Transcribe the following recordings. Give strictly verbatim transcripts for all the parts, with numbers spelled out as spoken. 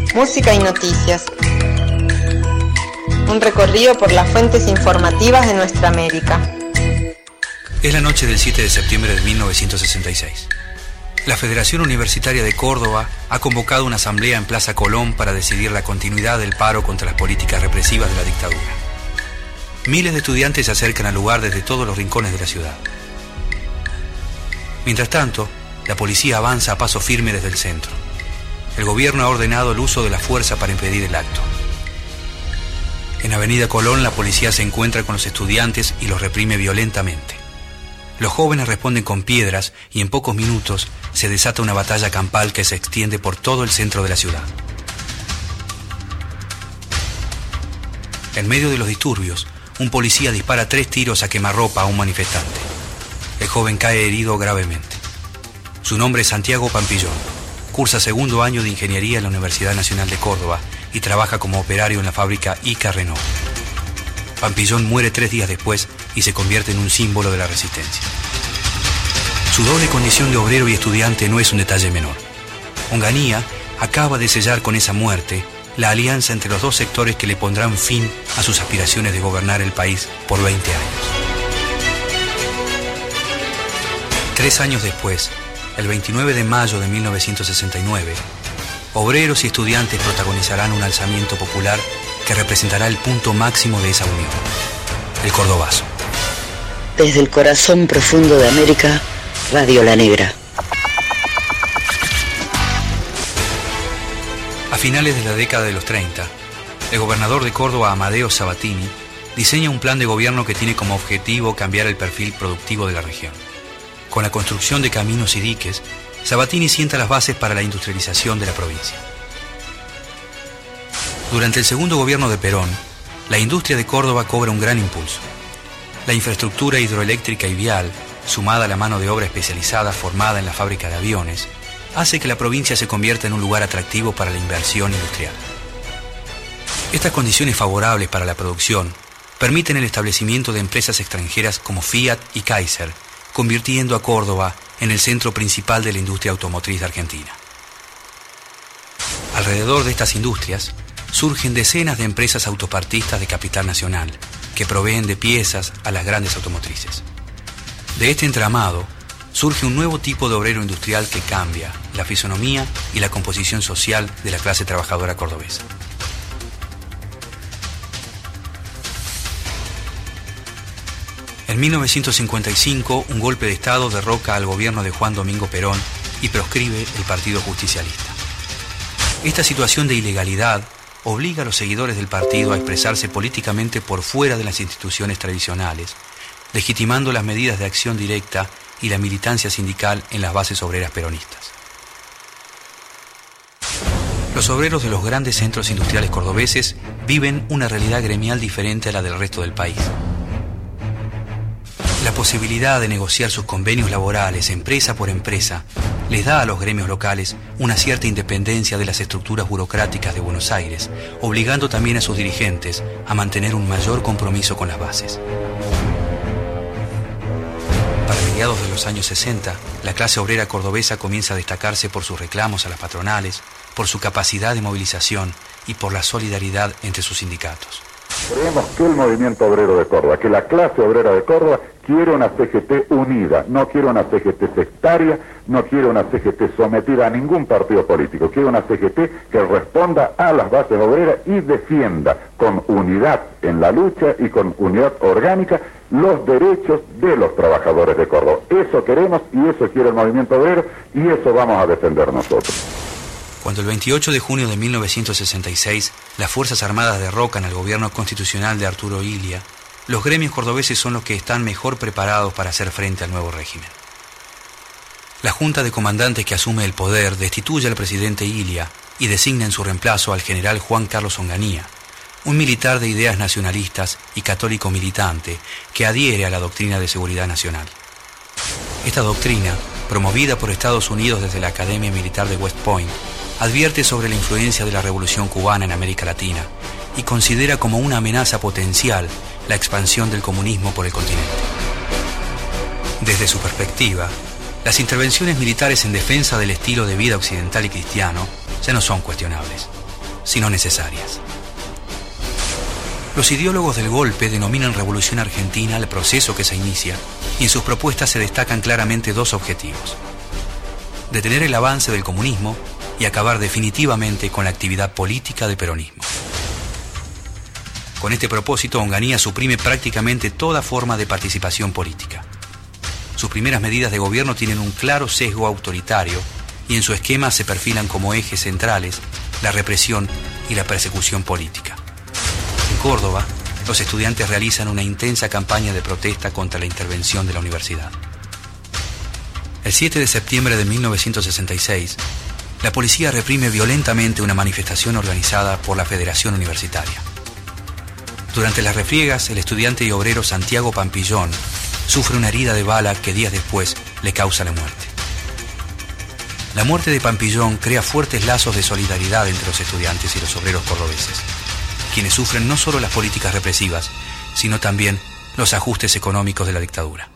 música y noticias. Un recorrido por las fuentes informativas de nuestra América. Es la noche del siete de septiembre de mil novecientos sesenta y seis. La Federación Universitaria de Córdoba ha convocado una asamblea en Plaza Colón para decidir la continuidad del paro contra las políticas represivas de la dictadura. Miles de estudiantes se acercan al lugar desde todos los rincones de la ciudad. Mientras tanto, la policía avanza a paso firme desde el centro. El gobierno ha ordenado el uso de la fuerza para impedir el acto. En Avenida Colón, la policía se encuentra con los estudiantes y los reprime violentamente. Los jóvenes responden con piedras y en pocos minutos se desata una batalla campal que se extiende por todo el centro de la ciudad. En medio de los disturbios, un policía dispara tres tiros a quemarropa a un manifestante. El joven cae herido gravemente. Su nombre es Santiago Pampillón. Cursa segundo año de ingeniería en la Universidad Nacional de Córdoba y trabaja como operario en la fábrica Ica Renault. Pampillón muere tres días después y se convierte en un símbolo de la resistencia. Su doble condición de obrero y estudiante no es un detalle menor. Onganía acaba de sellar con esa muerte la alianza entre los dos sectores que le pondrán fin a sus aspiraciones de gobernar el país por veinte años. Tres años después, el veintinueve de mayo de mil novecientos sesenta y nueve, obreros y estudiantes protagonizarán un alzamiento popular que representará el punto máximo de esa unión, el Cordobazo. Desde el corazón profundo de América, Radio La Negra. A finales de la década de los treinta, el gobernador de Córdoba, Amadeo Sabatini, diseña un plan de gobierno que tiene como objetivo cambiar el perfil productivo de la región. Con la construcción de caminos y diques, Sabatini sienta las bases para la industrialización de la provincia. Durante el segundo gobierno de Perón, la industria de Córdoba cobra un gran impulso. La infraestructura hidroeléctrica y vial, sumada a la mano de obra especializada formada en la fábrica de aviones, hace que la provincia se convierta en un lugar atractivo para la inversión industrial. Estas condiciones favorables para la producción permiten el establecimiento de empresas extranjeras como Fiat y Kaiser, convirtiendo a Córdoba en el centro principal de la industria automotriz de Argentina. Alrededor de estas industrias surgen decenas de empresas autopartistas de capital nacional que proveen de piezas a las grandes automotrices. De este entramado surge un nuevo tipo de obrero industrial que cambia la fisonomía y la composición social de la clase trabajadora cordobesa. En mil novecientos cincuenta y cinco, un golpe de Estado derroca al gobierno de Juan Domingo Perón y proscribe el Partido Justicialista. Esta situación de ilegalidad obliga a los seguidores del partido a expresarse políticamente por fuera de las instituciones tradicionales, legitimando las medidas de acción directa y la militancia sindical en las bases obreras peronistas. Los obreros de los grandes centros industriales cordobeses viven una realidad gremial diferente a la del resto del país. La posibilidad de negociar sus convenios laborales empresa por empresa les da a los gremios locales una cierta independencia de las estructuras burocráticas de Buenos Aires, obligando también a sus dirigentes a mantener un mayor compromiso con las bases. Para mediados de los años sesenta, la clase obrera cordobesa comienza a destacarse por sus reclamos a las patronales, por su capacidad de movilización y por la solidaridad entre sus sindicatos. Creemos que el movimiento obrero de Córdoba, que la clase obrera de Córdoba quiere una C G T unida, no quiere una C G T sectaria, no quiere una C G T sometida a ningún partido político, quiere una C G T que responda a las bases obreras y defienda con unidad en la lucha y con unidad orgánica los derechos de los trabajadores de Córdoba. Eso queremos y eso quiere el movimiento obrero y eso vamos a defender nosotros. Cuando el veintiocho de junio de mil novecientos sesenta y seis las Fuerzas Armadas derrocan al gobierno constitucional de Arturo Illia, los gremios cordobeses son los que están mejor preparados para hacer frente al nuevo régimen. La Junta de Comandantes que asume el poder destituye al presidente Illia y designa en su reemplazo al general Juan Carlos Onganía, un militar de ideas nacionalistas y católico militante que adhiere a la doctrina de seguridad nacional. Esta doctrina, promovida por Estados Unidos desde la Academia Militar de West Point, advierte sobre la influencia de la Revolución Cubana en América Latina y considera como una amenaza potencial la expansión del comunismo por el continente. Desde su perspectiva, las intervenciones militares en defensa del estilo de vida occidental y cristiano ya no son cuestionables. sino necesarias. Los ideólogos del golpe denominan Revolución Argentina al proceso que se inicia, y en sus propuestas se destacan claramente dos objetivos: detener el avance del comunismo y acabar definitivamente con la actividad política del peronismo. Con este propósito, Onganía suprime prácticamente toda forma de participación política. Sus primeras medidas de gobierno tienen un claro sesgo autoritario y en su esquema se perfilan como ejes centrales la represión y la persecución política. En Córdoba, los estudiantes realizan una intensa campaña de protesta contra la intervención de la universidad. El siete de septiembre de mil novecientos sesenta y seis, la policía reprime violentamente una manifestación organizada por la Federación Universitaria. Durante las refriegas, el estudiante y obrero Santiago Pampillón sufre una herida de bala que días después le causa la muerte. La muerte de Pampillón crea fuertes lazos de solidaridad entre los estudiantes y los obreros cordobeses, quienes sufren no solo las políticas represivas, sino también los ajustes económicos de la dictadura.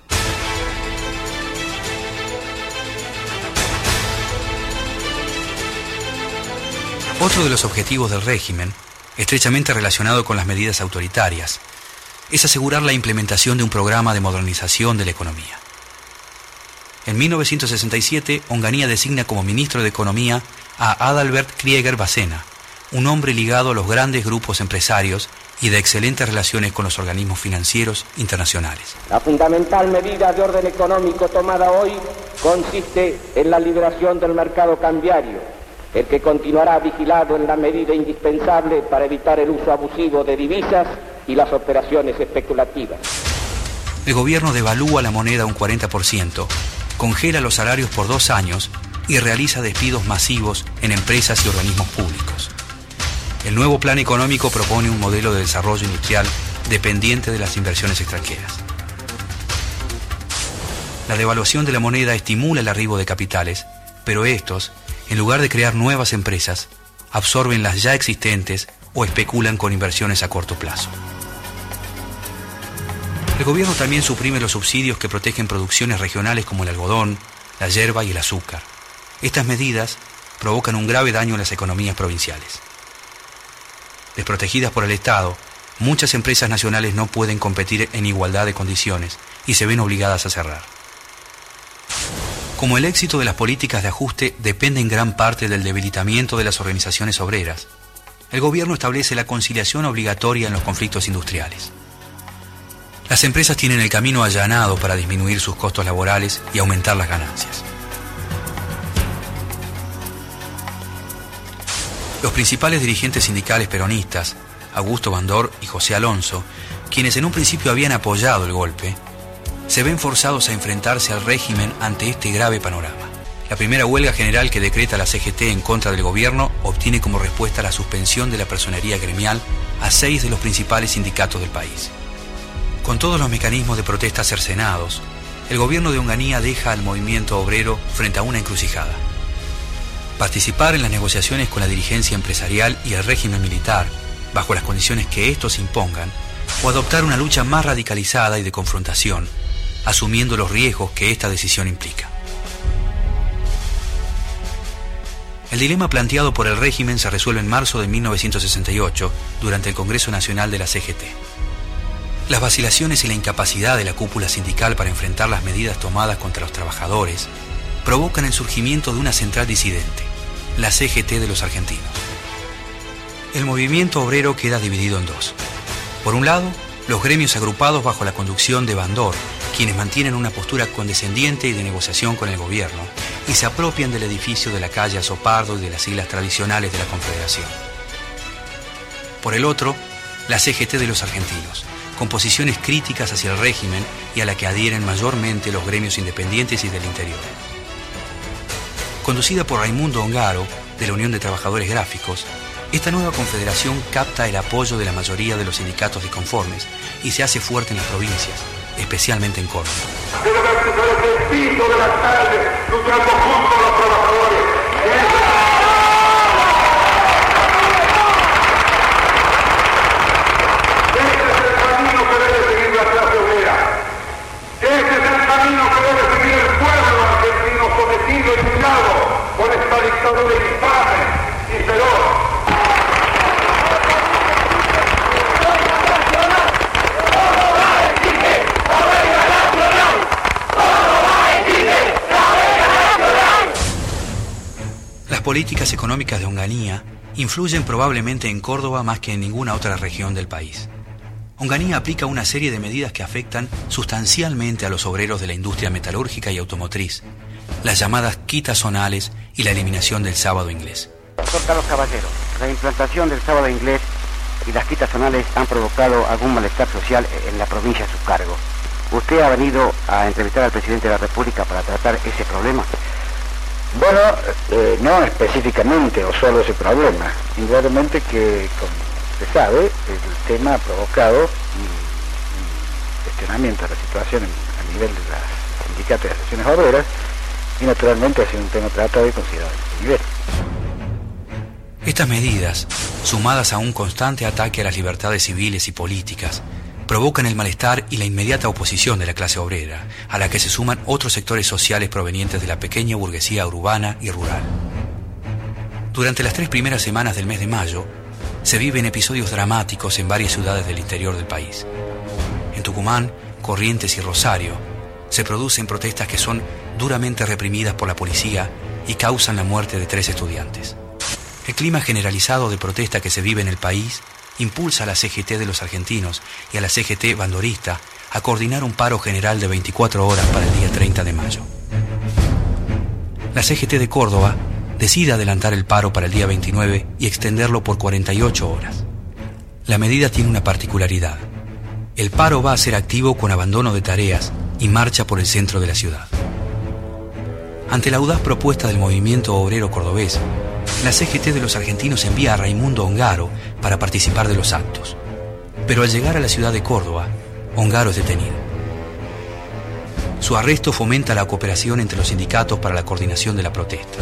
Otro de los objetivos del régimen, estrechamente relacionado con las medidas autoritarias, es asegurar la implementación de un programa de modernización de la economía. En mil novecientos sesenta y siete, Onganía designa como ministro de Economía a Adalbert Krieger Bacena, un hombre ligado a los grandes grupos empresarios y de excelentes relaciones con los organismos financieros internacionales. La fundamental medida de orden económico tomada hoy consiste en la liberación del mercado cambiario, el que continuará vigilado en la medida indispensable para evitar el uso abusivo de divisas y las operaciones especulativas. El gobierno devalúa la moneda un cuarenta por ciento, congela los salarios por dos años y realiza despidos masivos en empresas y organismos públicos. El nuevo plan económico propone un modelo de desarrollo industrial dependiente de las inversiones extranjeras. La devaluación de la moneda estimula el arribo de capitales, pero estos, en lugar de crear nuevas empresas, absorben las ya existentes o especulan con inversiones a corto plazo. El gobierno también suprime los subsidios que protegen producciones regionales como el algodón, la yerba y el azúcar. Estas medidas provocan un grave daño en las economías provinciales. Desprotegidas por el Estado, muchas empresas nacionales no pueden competir en igualdad de condiciones y se ven obligadas a cerrar. Como el éxito de las políticas de ajuste depende en gran parte del debilitamiento de las organizaciones obreras, el gobierno establece la conciliación obligatoria en los conflictos industriales. Las empresas tienen el camino allanado para disminuir sus costos laborales y aumentar las ganancias. Los principales dirigentes sindicales peronistas, Augusto Bandor y José Alonso, quienes en un principio habían apoyado el golpe, se ven forzados a enfrentarse al régimen ante este grave panorama. La primera huelga general que decreta la C G T en contra del gobierno obtiene como respuesta la suspensión de la personería gremial a seis de los principales sindicatos del país. Con todos los mecanismos de protesta cercenados, el gobierno de Onganía deja al movimiento obrero frente a una encrucijada: participar en las negociaciones con la dirigencia empresarial y el régimen militar, bajo las condiciones que estos impongan, o adoptar una lucha más radicalizada y de confrontación, asumiendo los riesgos que esta decisión implica. El dilema planteado por el régimen se resuelve en marzo de mil novecientos sesenta y ocho, durante el Congreso Nacional de la C G T. Las vacilaciones y la incapacidad de la cúpula sindical para enfrentar las medidas tomadas contra los trabajadores provocan el surgimiento de una central disidente, la C G T de los argentinos. El movimiento obrero queda dividido en dos. Por un lado, los gremios agrupados bajo la conducción de Bandor, quienes mantienen una postura condescendiente y de negociación con el gobierno, y se apropian del edificio de la calle Azopardo y de las siglas tradicionales de la Confederación. Por el otro, la C G T de los argentinos, con posiciones críticas hacia el régimen y a la que adhieren mayormente los gremios independientes y del interior. Conducida por Raimundo Ongaro, de la Unión de Trabajadores Gráficos, esta nueva confederación capta el apoyo de la mayoría de los sindicatos disconformes y se hace fuerte en las provincias, especialmente en Córdoba. Pero desde el piso de la calle, luchando juntos los trabajadores. Este es el camino que debe seguir la clase obrera. Este es el camino que debe seguir el pueblo argentino sometido y humillado por esta dictadura infame y feroz. políticas económicas de Onganía influyen probablemente en Córdoba más que en ninguna otra región del país. Onganía aplica una serie de medidas que afectan sustancialmente a los obreros de la industria metalúrgica y automotriz, las llamadas quitas zonales y la eliminación del sábado inglés. Doctor Carlos Caballero, la implantación del sábado inglés y las quitas zonales han provocado algún malestar social en la provincia a su cargo. ¿Usted ha venido a entrevistar al presidente de la República para tratar ese problema? Bueno, eh, no específicamente o solo ese problema. Indudablemente que, como se sabe, el tema ha provocado un, un cuestionamiento de la situación a nivel de las sindicatos y asociaciones obreras, y naturalmente ha sido un tema tratado y considerado en ese nivel. Estas medidas, sumadas a un constante ataque a las libertades civiles y políticas, provocan el malestar y la inmediata oposición de la clase obrera, a la que se suman otros sectores sociales provenientes de la pequeña burguesía urbana y rural. Durante las tres primeras semanas del mes de mayo, se viven episodios dramáticos en varias ciudades del interior del país. En Tucumán, Corrientes y Rosario, se producen protestas que son duramente reprimidas por la policía y causan la muerte de tres estudiantes. El clima generalizado de protesta que se vive en el país impulsa a la C G T de los argentinos y a la C G T bandorista a coordinar un paro general de veinticuatro horas para el día treinta de mayo. La C G T de Córdoba decide adelantar el paro para el día veintinueve y extenderlo por cuarenta y ocho horas. La medida tiene una particularidad. El paro va a ser activo con abandono de tareas y marcha por el centro de la ciudad. Ante la audaz propuesta del movimiento obrero cordobés, la C G T de los argentinos envía a Raimundo Ongaro para participar de los actos. Pero al llegar a la ciudad de Córdoba, Ongaro es detenido. Su arresto fomenta la cooperación entre los sindicatos para la coordinación de la protesta.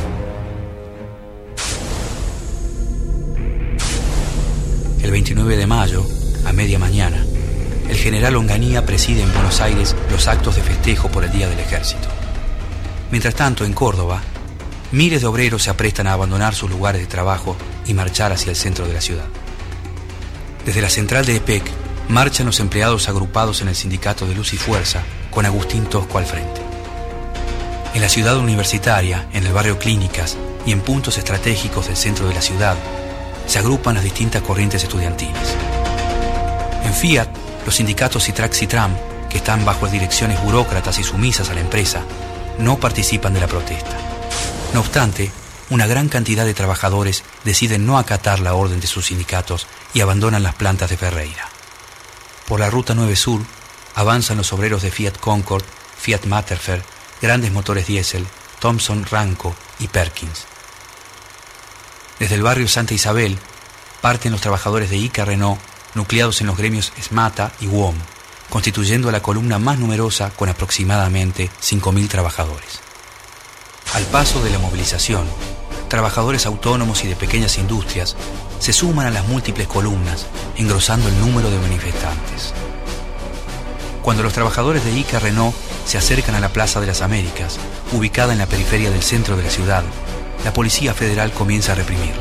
El veintinueve de mayo, a media mañana, el general Onganía preside en Buenos Aires los actos de festejo por el Día del Ejército. Mientras tanto, en Córdoba, miles de obreros se aprestan a abandonar sus lugares de trabajo y marchar hacia el centro de la ciudad. Desde la central de E P E C marchan los empleados agrupados en el sindicato de Luz y Fuerza, con Agustín Tosco al frente. En la ciudad universitaria, en el barrio Clínicas y en puntos estratégicos del centro de la ciudad, se agrupan las distintas corrientes estudiantiles. En Fiat, los sindicatos Citrax y Tram, que están bajo direcciones burócratas y sumisas a la empresa, no participan de la protesta. No obstante, una gran cantidad de trabajadores deciden no acatar la orden de sus sindicatos y abandonan las plantas de Ferreira. Por la Ruta nueve Sur avanzan los obreros de Fiat Concord, Fiat Matterfer, Grandes Motores Diesel, Thomson Ranco y Perkins. Desde el barrio Santa Isabel parten los trabajadores de Ica Renault, nucleados en los gremios SMATA y W O M, constituyendo la columna más numerosa con aproximadamente cinco mil trabajadores. Al paso de la movilización, trabajadores autónomos y de pequeñas industrias se suman a las múltiples columnas, engrosando el número de manifestantes. Cuando los trabajadores de Ica Renault se acercan a la Plaza de las Américas, ubicada en la periferia del centro de la ciudad, la Policía Federal comienza a reprimirlos.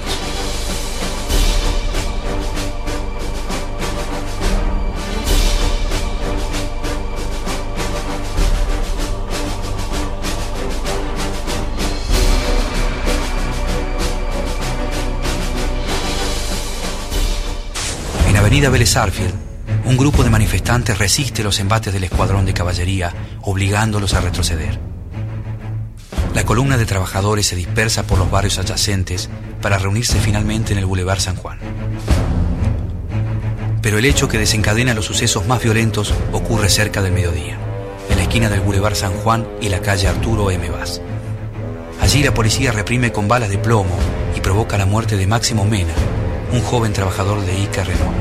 En Avenida Vélez Sarsfield, un grupo de manifestantes resiste los embates del escuadrón de caballería, obligándolos a retroceder. La columna de trabajadores se dispersa por los barrios adyacentes para reunirse finalmente en el Boulevard San Juan. Pero el hecho que desencadena los sucesos más violentos ocurre cerca del mediodía, en la esquina del Boulevard San Juan y la calle Arturo M. Vaz. Allí la policía reprime con balas de plomo y provoca la muerte de Máximo Mena, un joven trabajador de Ica Renault.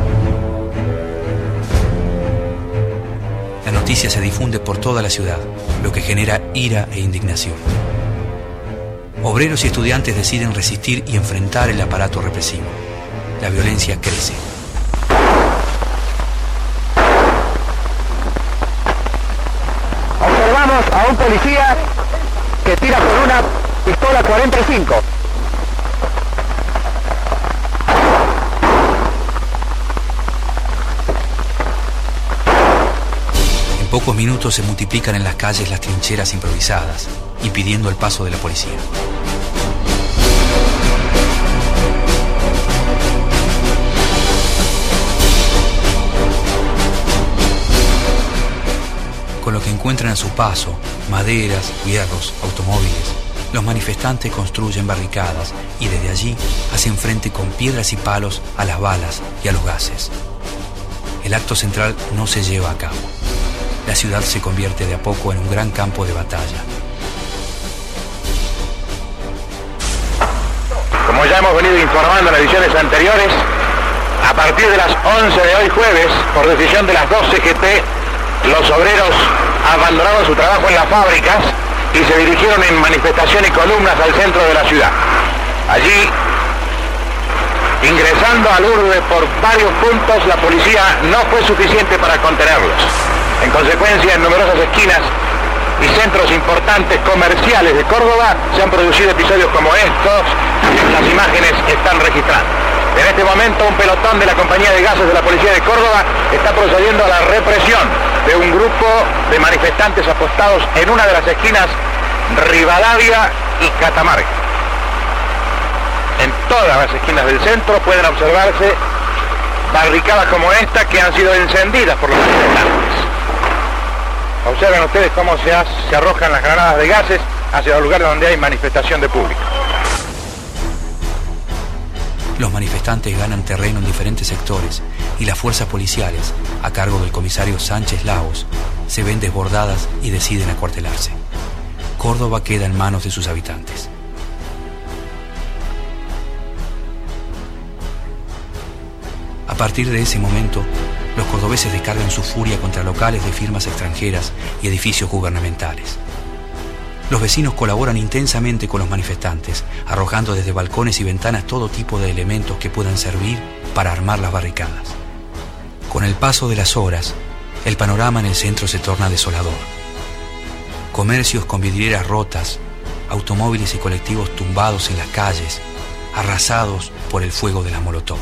La noticia se difunde por toda la ciudad, lo que genera ira e indignación. Obreros y estudiantes deciden resistir y enfrentar el aparato represivo. La violencia crece. Observamos a un policía que tira por una pistola cuarenta y cinco. En pocos minutos se multiplican en las calles las trincheras improvisadas, impidiendo el paso de la policía. su paso maderas, hierros, automóviles, los manifestantes construyen barricadas y desde allí hacen frente con piedras y palos a las balas y a los gases. El acto central no se lleva a cabo. La ciudad se convierte de a poco en un gran campo de batalla. Como ya hemos venido informando en ediciones anteriores, a partir de las once de hoy jueves, por decisión de las dos C G T, los obreros abandonaron su trabajo en las fábricas y se dirigieron en manifestación y columnas al centro de la ciudad. Allí, ingresando al urbe por varios puntos, la policía no fue suficiente para contenerlos. En consecuencia, en numerosas esquinas y centros importantes comerciales de Córdoba se han producido episodios como estos que las imágenes están registrando. En este momento, un pelotón de la compañía de gases de la policía de Córdoba está procediendo a la represión de un grupo de manifestantes apostados en una de las esquinas Rivadavia y Catamarca. En todas las esquinas del centro pueden observarse barricadas como esta que han sido encendidas por los manifestantes. Observen ustedes cómo se, hace, se arrojan las granadas de gases hacia los lugares donde hay manifestación de público. Los manifestantes ganan terreno en diferentes sectores y las fuerzas policiales, a cargo del comisario Sánchez Lagos, se ven desbordadas y deciden acuartelarse. Córdoba queda en manos de sus habitantes. A partir de ese momento, los cordobeses descargan su furia contra locales de firmas extranjeras y edificios gubernamentales. Los vecinos colaboran intensamente con los manifestantes, arrojando desde balcones y ventanas todo tipo de elementos que puedan servir para armar las barricadas. Con el paso de las horas, el panorama en el centro se torna desolador. Comercios con vidrieras rotas, automóviles y colectivos tumbados en las calles, arrasados por el fuego de la molotov.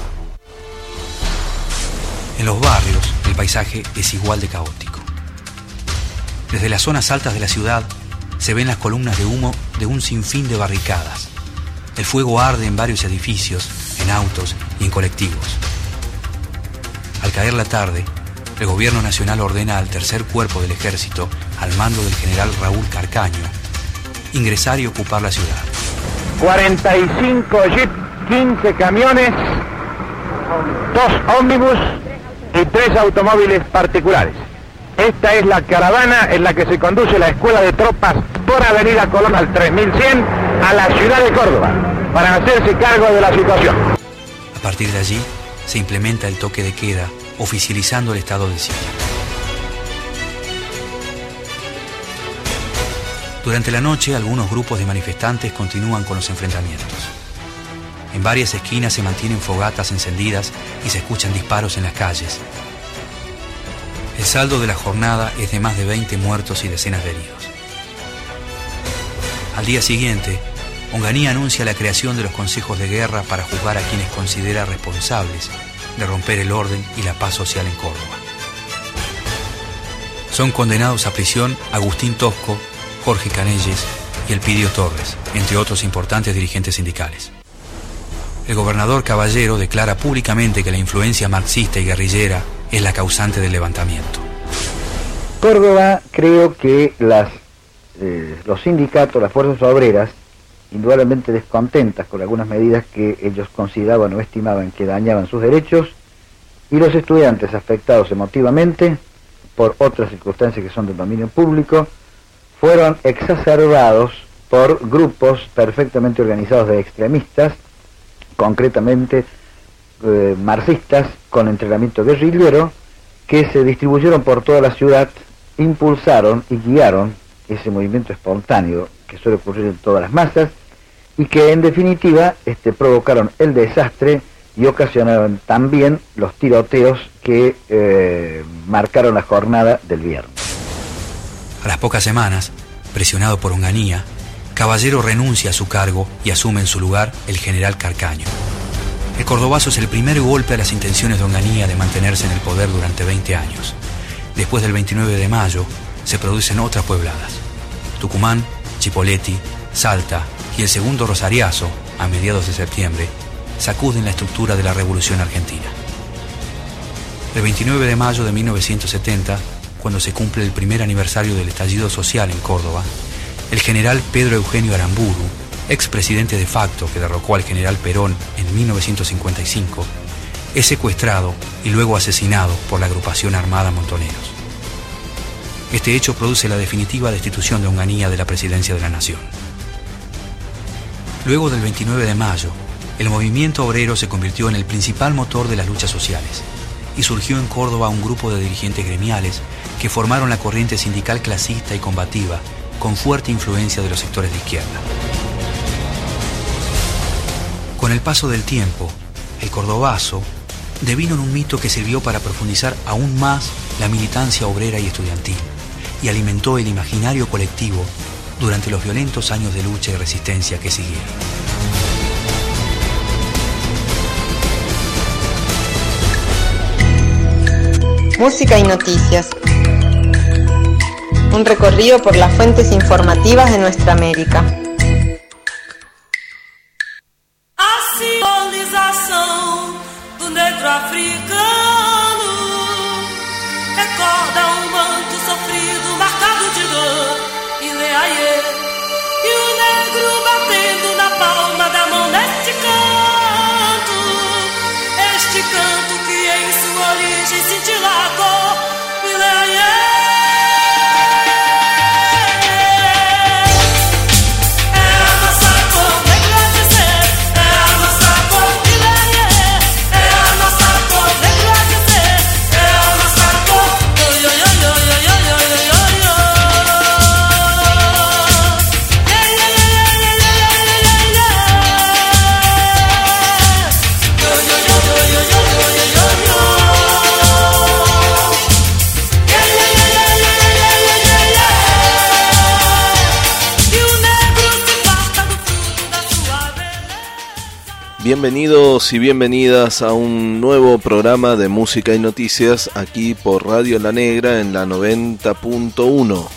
En los barrios, el paisaje es igual de caótico. Desde las zonas altas de la ciudad, se ven las columnas de humo de un sinfín de barricadas. El fuego arde en varios edificios, en autos y en colectivos. Al caer la tarde, el gobierno nacional ordena al tercer cuerpo del ejército, al mando del general Raúl Carcaño, ingresar y ocupar la ciudad. cuarenta y cinco jeeps, quince camiones, dos ómnibus y tres automóviles particulares. Esta es la caravana en la que se conduce la escuela de tropas por Avenida Colón al tres mil cien a la ciudad de Córdoba para hacerse cargo de la situación. A partir de allí se implementa el toque de queda, oficializando el estado de sitio. Durante la noche, algunos grupos de manifestantes continúan con los enfrentamientos. En varias esquinas se mantienen fogatas encendidas y se escuchan disparos en las calles. El saldo de la jornada es de más de veinte muertos y decenas de heridos. Al día siguiente, Onganía anuncia la creación de los consejos de guerra para juzgar a quienes considera responsables de romper el orden y la paz social en Córdoba. Son condenados a prisión Agustín Tosco, Jorge Canelles y Elpidio Torres, entre otros importantes dirigentes sindicales. El gobernador Caballero declara públicamente que la influencia marxista y guerrillera es la causante del levantamiento. Córdoba, creo que las, eh, los sindicatos, las fuerzas obreras, indudablemente descontentas con algunas medidas que ellos consideraban o estimaban que dañaban sus derechos, y los estudiantes afectados emotivamente por otras circunstancias que son del dominio público, fueron exacerbados por grupos perfectamente organizados de extremistas, concretamente eh, marxistas con entrenamiento guerrillero, que se distribuyeron por toda la ciudad, impulsaron y guiaron ese movimiento espontáneo que suele ocurrir en todas las masas y que en definitiva este, provocaron el desastre y ocasionaron también los tiroteos que eh, marcaron la jornada del viernes. A las pocas semanas, presionado por Onganía, Caballero renuncia a su cargo y asume en su lugar el general Carcaño. El cordobazo es el primer golpe a las intenciones de Onganía de mantenerse en el poder durante veinte años. Después del veintinueve de mayo, se producen otras puebladas. Tucumán, Chipoleti, Salta y el segundo Rosariazo, a mediados de septiembre, sacuden la estructura de la Revolución Argentina. El veintinueve de mayo de mil novecientos setenta, cuando se cumple el primer aniversario del estallido social en Córdoba, el general Pedro Eugenio Aramburu, expresidente de facto que derrocó al general Perón en mil novecientos cincuenta y cinco, es secuestrado y luego asesinado por la agrupación armada Montoneros. Este hecho produce la definitiva destitución de Onganía de la presidencia de la Nación. Luego del veintinueve de mayo, el movimiento obrero se convirtió en el principal motor de las luchas sociales y surgió en Córdoba un grupo de dirigentes gremiales que formaron la corriente sindical clasista y combativa con fuerte influencia de los sectores de izquierda. Con el paso del tiempo, el cordobazo devino en un mito que sirvió para profundizar aún más la militancia obrera y estudiantil y alimentó el imaginario colectivo durante los violentos años de lucha y resistencia que siguieron. Música y noticias. Un recorrido por las fuentes informativas de nuestra América. A civilização do negro africano recorda um manto sofrido, marcado de dor e leaiê. E o negro batendo na palma da mão neste canto, este canto que em sua origem cintila a cor e leaiê. Bienvenidos y bienvenidas a un nuevo programa de música y noticias aquí por Radio La Negra en la noventa punto uno.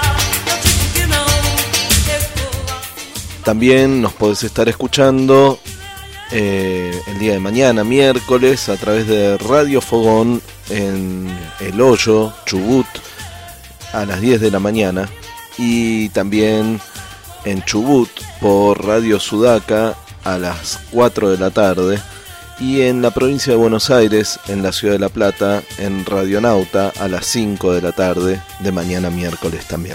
También nos podés estar escuchando eh, el día de mañana, miércoles, a través de Radio Fogón en El Hoyo, Chubut, a las diez de la mañana. Y también en Chubut por Radio Sudaca a las cuatro de la tarde, y en la provincia de Buenos Aires, en la ciudad de La Plata, en Radionauta a las cinco de la tarde de mañana miércoles también.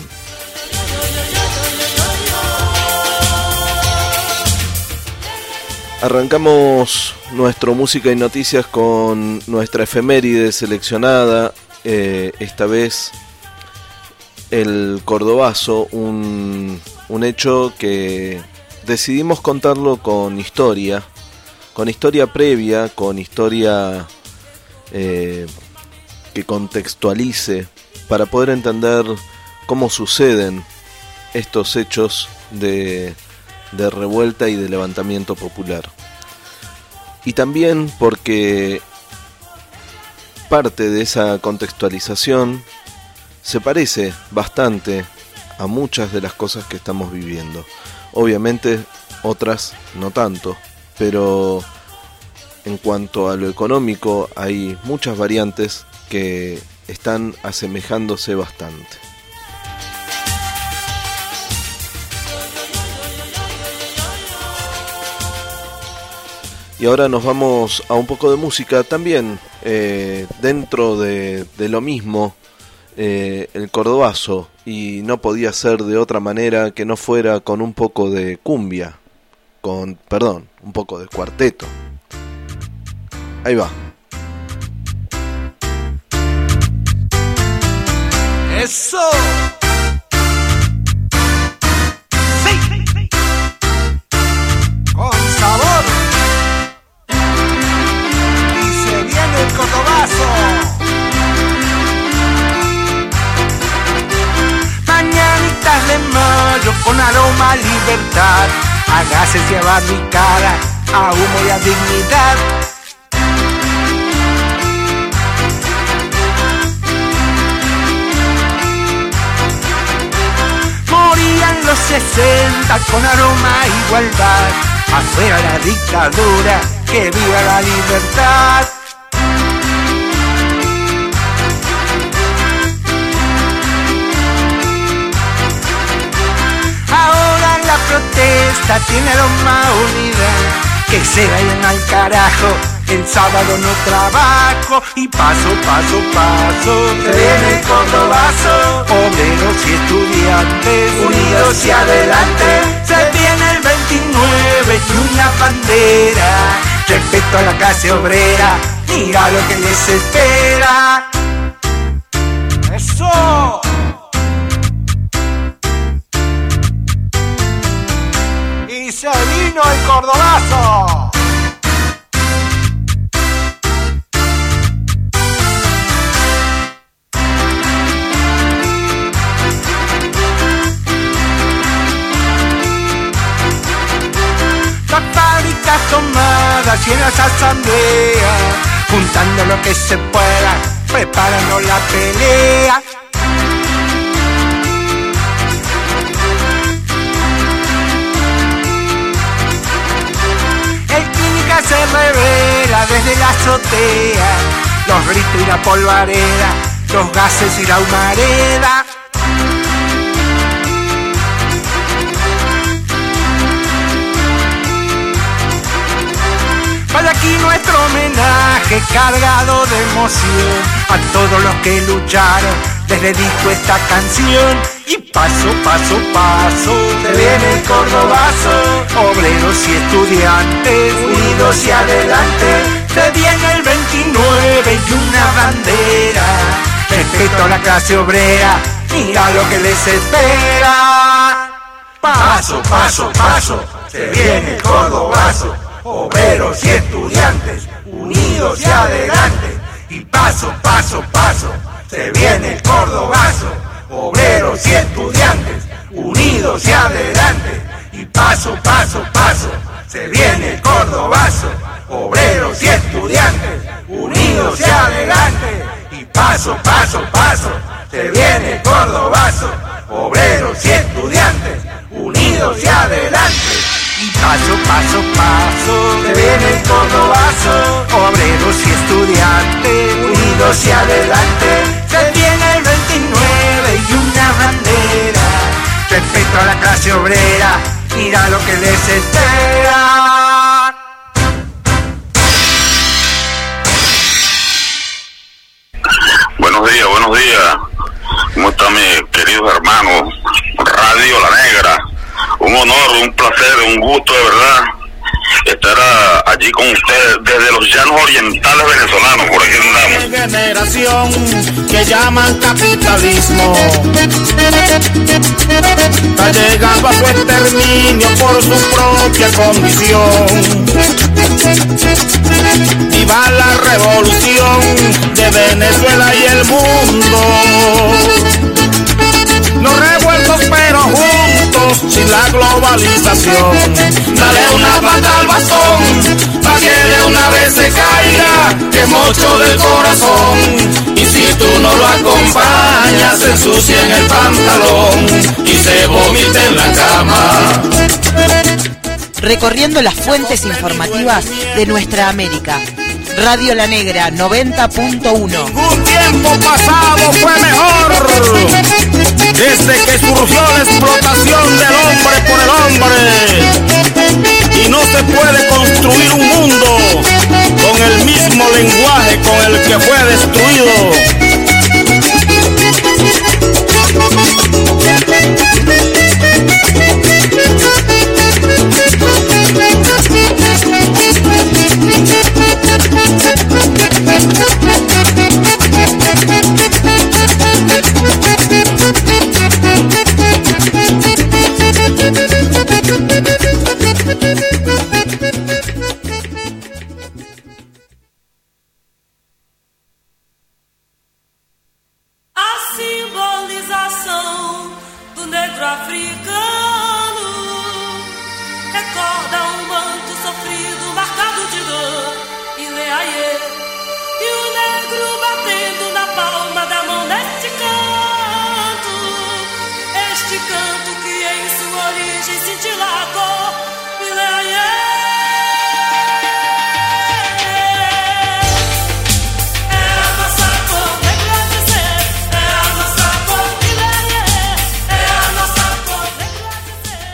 Arrancamos nuestro música y noticias con nuestra efeméride seleccionada, eh, esta vez el cordobazo, un, un hecho que decidimos contarlo con historia, con historia previa, con historia eh, que contextualice, para poder entender cómo suceden estos hechos de, de revuelta y de levantamiento popular. Y también porque parte de esa contextualización se parece bastante a muchas de las cosas que estamos viviendo. Obviamente otras no tanto, pero en cuanto a lo económico hay muchas variantes que están asemejándose bastante. Y ahora nos vamos a un poco de música también, eh, dentro de, de lo mismo. Eh, el cordobazo, y no podía ser de otra manera que no fuera con un poco de cumbia, con, perdón, un poco de cuarteto. Ahí va. Eso. Sí. Con sabor. Y se viene el cordobazo. Mañanitas de mayo con aroma a libertad, hágase llevar mi cara a humo y a dignidad. Moría en los sesenta con aroma a igualdad, afuera la dictadura, que viva la libertad. Ahora la protesta tiene aroma a unidad. Que se vayan al carajo, el sábado no trabajo. Y paso, paso, paso, se viene el cordobazo. Obreros y estudiantes, unidos y adelante. Se viene el veintinueve y una bandera. Respeto a la clase obrera, mira lo que les espera. ¡Eso! Y se vino el cordobazo. Las fábricas tomadas y en las asambleas, juntando lo que se pueda, preparando la pelea. Se revela desde la azotea, los gritos y la polvareda, los gases y la humareda. Para aquí nuestro homenaje cargado de emoción a todos los que lucharon, les dedico esta canción. Y paso, paso, paso, se viene el cordobazo. Obreros y estudiantes, unidos y adelante. Se viene el veintinueve y una bandera. Respeto a la clase obrera, mira lo que les espera. Paso, paso, paso, se viene el cordobazo. Obreros y estudiantes, unidos y adelante. Y paso, paso, paso, se viene el cordobazo. Obreros y estudiantes, unidos y adelante. Y paso, paso, paso, se viene el cordobazo. Obreros y estudiantes, unidos y adelante. Y paso, paso, paso, se viene el cordobazo. Obreros y estudiantes, unidos y adelante. Y paso, paso, paso, se viene el cordobazo. Obreros y estudiantes, unidos y adelante. Se viene el veintinueve y una bandera. Respeto a la clase obrera, mira lo que les espera. Buenos días, buenos días. ¿Cómo están mis queridos hermanos? Radio La Negra. Un honor, un placer, un gusto de verdad estar a, allí con ustedes desde los llanos orientales venezolanos, por aquí andamos. Generación que llaman capitalismo está llegando a su exterminio por su propia condición. Viva la revolución de Venezuela y el mundo. No revueltos pero juntos, sin la globalización. Dale una pata al bastón, pa' que de una vez se caiga, que mocho del corazón. Y si tú no lo acompañas, se ensucia en el pantalón y se vomita en la cama. Recorriendo las fuentes informativas de nuestra América. Radio La Negra noventa punto uno. Un tiempo pasado fue mejor, desde que surgió la explotación del hombre por el hombre. Y no se puede construir un mundo con el mismo lenguaje con el que fue destruido.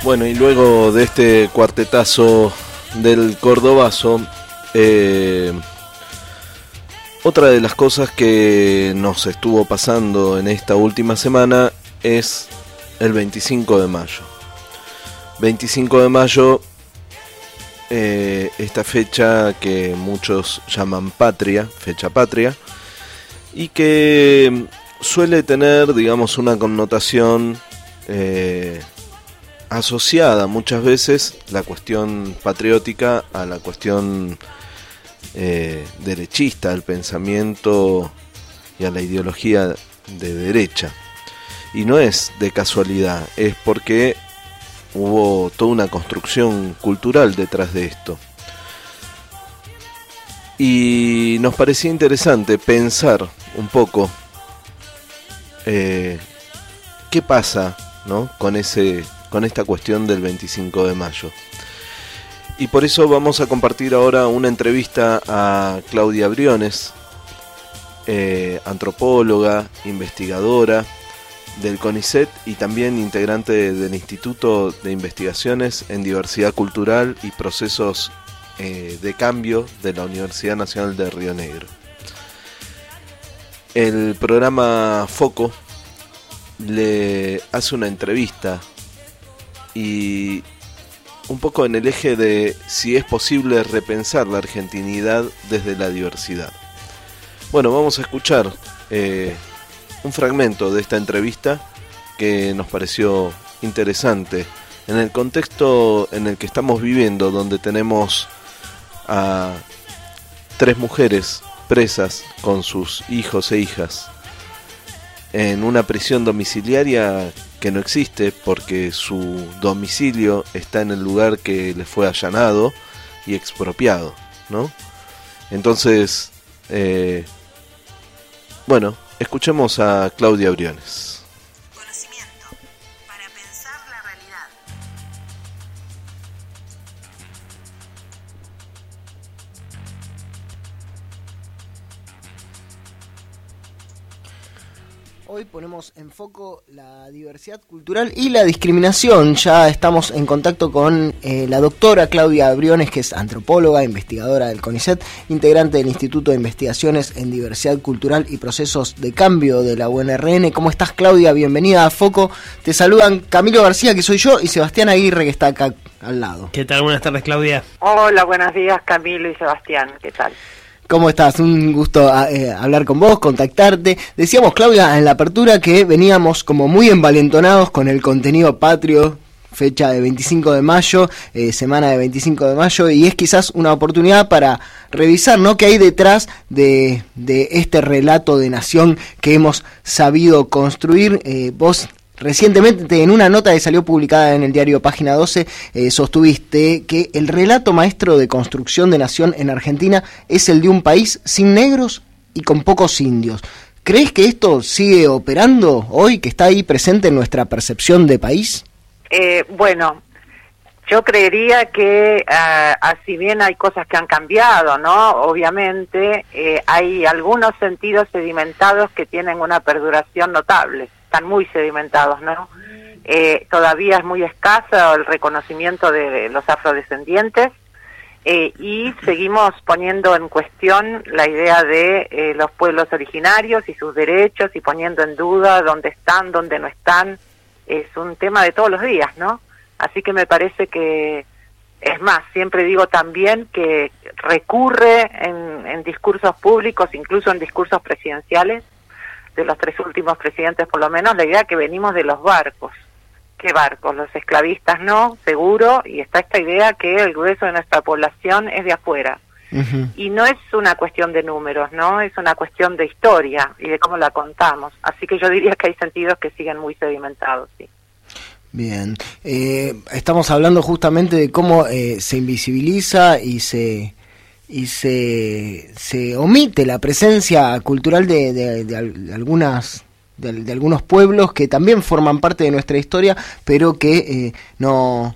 Bueno, y luego de este cuartetazo del Cordobazo, eh, otra de las cosas que nos estuvo pasando en esta última semana es el veinticinco de mayo. veinticinco de mayo, eh, esta fecha que muchos llaman patria, fecha patria, y que suele tener, digamos, una connotación eh, asociada muchas veces la cuestión patriótica a la cuestión eh, derechista, al pensamiento y a la ideología de derecha. Y no es de casualidad, es porque hubo toda una construcción cultural detrás de esto. Y nos parecía interesante pensar un poco eh, qué pasa, ¿no?, con ese con esta cuestión del veinticinco de mayo. Y por eso vamos a compartir ahora una entrevista a Claudia Briones, eh, antropóloga, investigadora del CONICET y también integrante del Instituto de Investigaciones en Diversidad Cultural y Procesos eh, de Cambio de la Universidad Nacional de Río Negro. El programa Foco le hace una entrevista y un poco en el eje de si es posible repensar la argentinidad desde la diversidad. Bueno, vamos a escuchar eh, un fragmento de esta entrevista que nos pareció interesante en el contexto en el que estamos viviendo, donde tenemos a tres mujeres presas con sus hijos e hijas en una prisión domiciliaria que no existe porque su domicilio está en el lugar que les fue allanado y expropiado, ¿no? Entonces, eh, bueno, escuchemos a Claudia Briones. Conocimiento para pensar la realidad. Hoy ponemos en foco la diversidad cultural y la discriminación. Ya estamos en contacto con eh, la doctora Claudia Briones, que es antropóloga, investigadora del CONICET, integrante del Instituto de Investigaciones en Diversidad Cultural y Procesos de Cambio de la U N R N. ¿Cómo estás, Claudia? Bienvenida a Foco. Te saludan Camilo García, que soy yo, y Sebastián Aguirre, que está acá al lado. ¿Qué tal? Buenas tardes, Claudia. Hola, buenos días, Camilo y Sebastián. ¿Qué tal? ¿Cómo estás? Un gusto eh, hablar con vos, contactarte. Decíamos, Claudia, en la apertura que veníamos como muy envalentonados con el contenido patrio, fecha de veinticinco de mayo, eh, semana de veinticinco de mayo, y es quizás una oportunidad para revisar, ¿no?, qué hay detrás de, de este relato de nación que hemos sabido construir. Eh, vos recientemente, en una nota que salió publicada en el diario Página doce, eh, sostuviste que el relato maestro de construcción de nación en Argentina es el de un país sin negros y con pocos indios. ¿Crees que esto sigue operando hoy, que está ahí presente en nuestra percepción de país? Eh, bueno, yo creería que uh, así bien hay cosas que han cambiado, ¿no? Obviamente eh, hay algunos sentidos sedimentados que tienen una perduración notable. Están muy sedimentados, ¿no? Eh, todavía es muy escaso el reconocimiento de los afrodescendientes eh, y seguimos poniendo en cuestión la idea de eh, los pueblos originarios y sus derechos y poniendo en duda dónde están, dónde no están. Es un tema de todos los días, ¿no? Así que me parece que, es más, siempre digo también que recurre en, en discursos públicos, incluso en discursos presidenciales, de los tres últimos presidentes por lo menos, la idea que venimos de los barcos. ¿Qué barcos? Los esclavistas no, seguro, y está esta idea que el grueso de nuestra población es de afuera. Uh-huh. Y no es una cuestión de números, ¿no? Es una cuestión de historia y de cómo la contamos. Así que yo diría que hay sentidos que siguen muy sedimentados, sí. Bien, eh, estamos hablando justamente de cómo eh, se invisibiliza y se... y se, se omite la presencia cultural de, de, de, de algunas de, de algunos pueblos que también forman parte de nuestra historia, pero que eh, no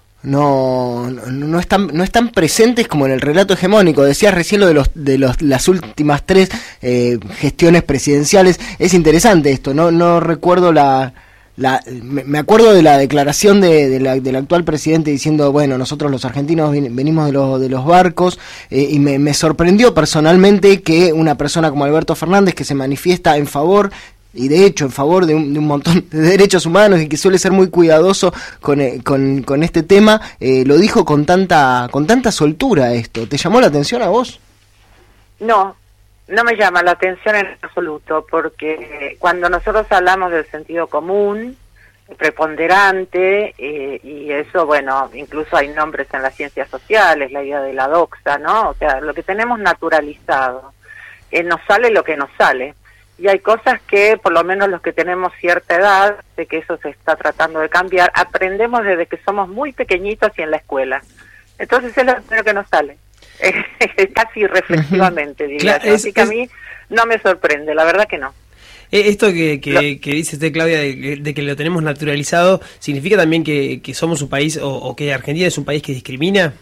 no no están no están presentes como en el relato hegemónico. Decías recién lo de los de los las últimas tres eh, gestiones presidenciales. Es interesante esto. No no recuerdo la La, me, me acuerdo de la declaración de, de la, del actual presidente diciendo, bueno, nosotros los argentinos venimos de los, de los barcos, eh, y me, me sorprendió personalmente que una persona como Alberto Fernández, que se manifiesta en favor, y de hecho en favor de un, de un montón de derechos humanos y que suele ser muy cuidadoso con, eh, con, con este tema, eh, lo dijo con tanta, con tanta soltura esto. ¿Te llamó la atención a vos? No. No me llama la atención en absoluto, porque cuando nosotros hablamos del sentido común, preponderante, eh, y eso, bueno, incluso hay nombres en las ciencias sociales, la idea de la doxa, ¿no? O sea, lo que tenemos naturalizado, eh, nos sale lo que nos sale. Y hay cosas que, por lo menos los que tenemos cierta edad, de que eso se está tratando de cambiar, aprendemos desde que somos muy pequeñitos y en la escuela. Entonces es lo primero que nos sale. Casi reflexivamente, diría Claro, yo. es, Así que es... a mí no me sorprende, la verdad que no. Esto que, que, que dice usted, Claudia, de, de que lo tenemos naturalizado, ¿significa también que, que somos un país, o, o que Argentina es un país que discrimina?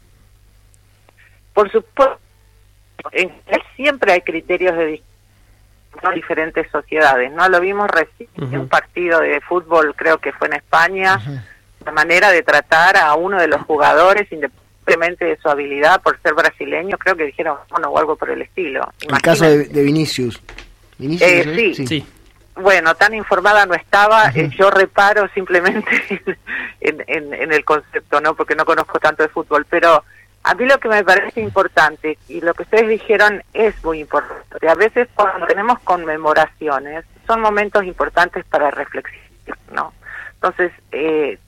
Por supuesto, en siempre hay criterios de discriminación en diferentes sociedades, ¿no? Lo vimos recién uh-huh. en un partido de fútbol, creo que fue en España, uh-huh. la manera de tratar a uno de los jugadores, independientemente de su habilidad por ser brasileño, creo que dijeron, bueno, o algo por el estilo. Imagínate. El caso de, de Vinicius. ¿Vinicius eh, sí. sí. sí. Bueno, tan informada no estaba, uh-huh. eh, yo reparo simplemente en, en, en el concepto, ¿no? Porque no conozco tanto de fútbol, pero a mí lo que me parece importante, y lo que ustedes dijeron es muy importante, a veces cuando tenemos conmemoraciones, son momentos importantes para reflexionar, ¿no? Entonces, eh,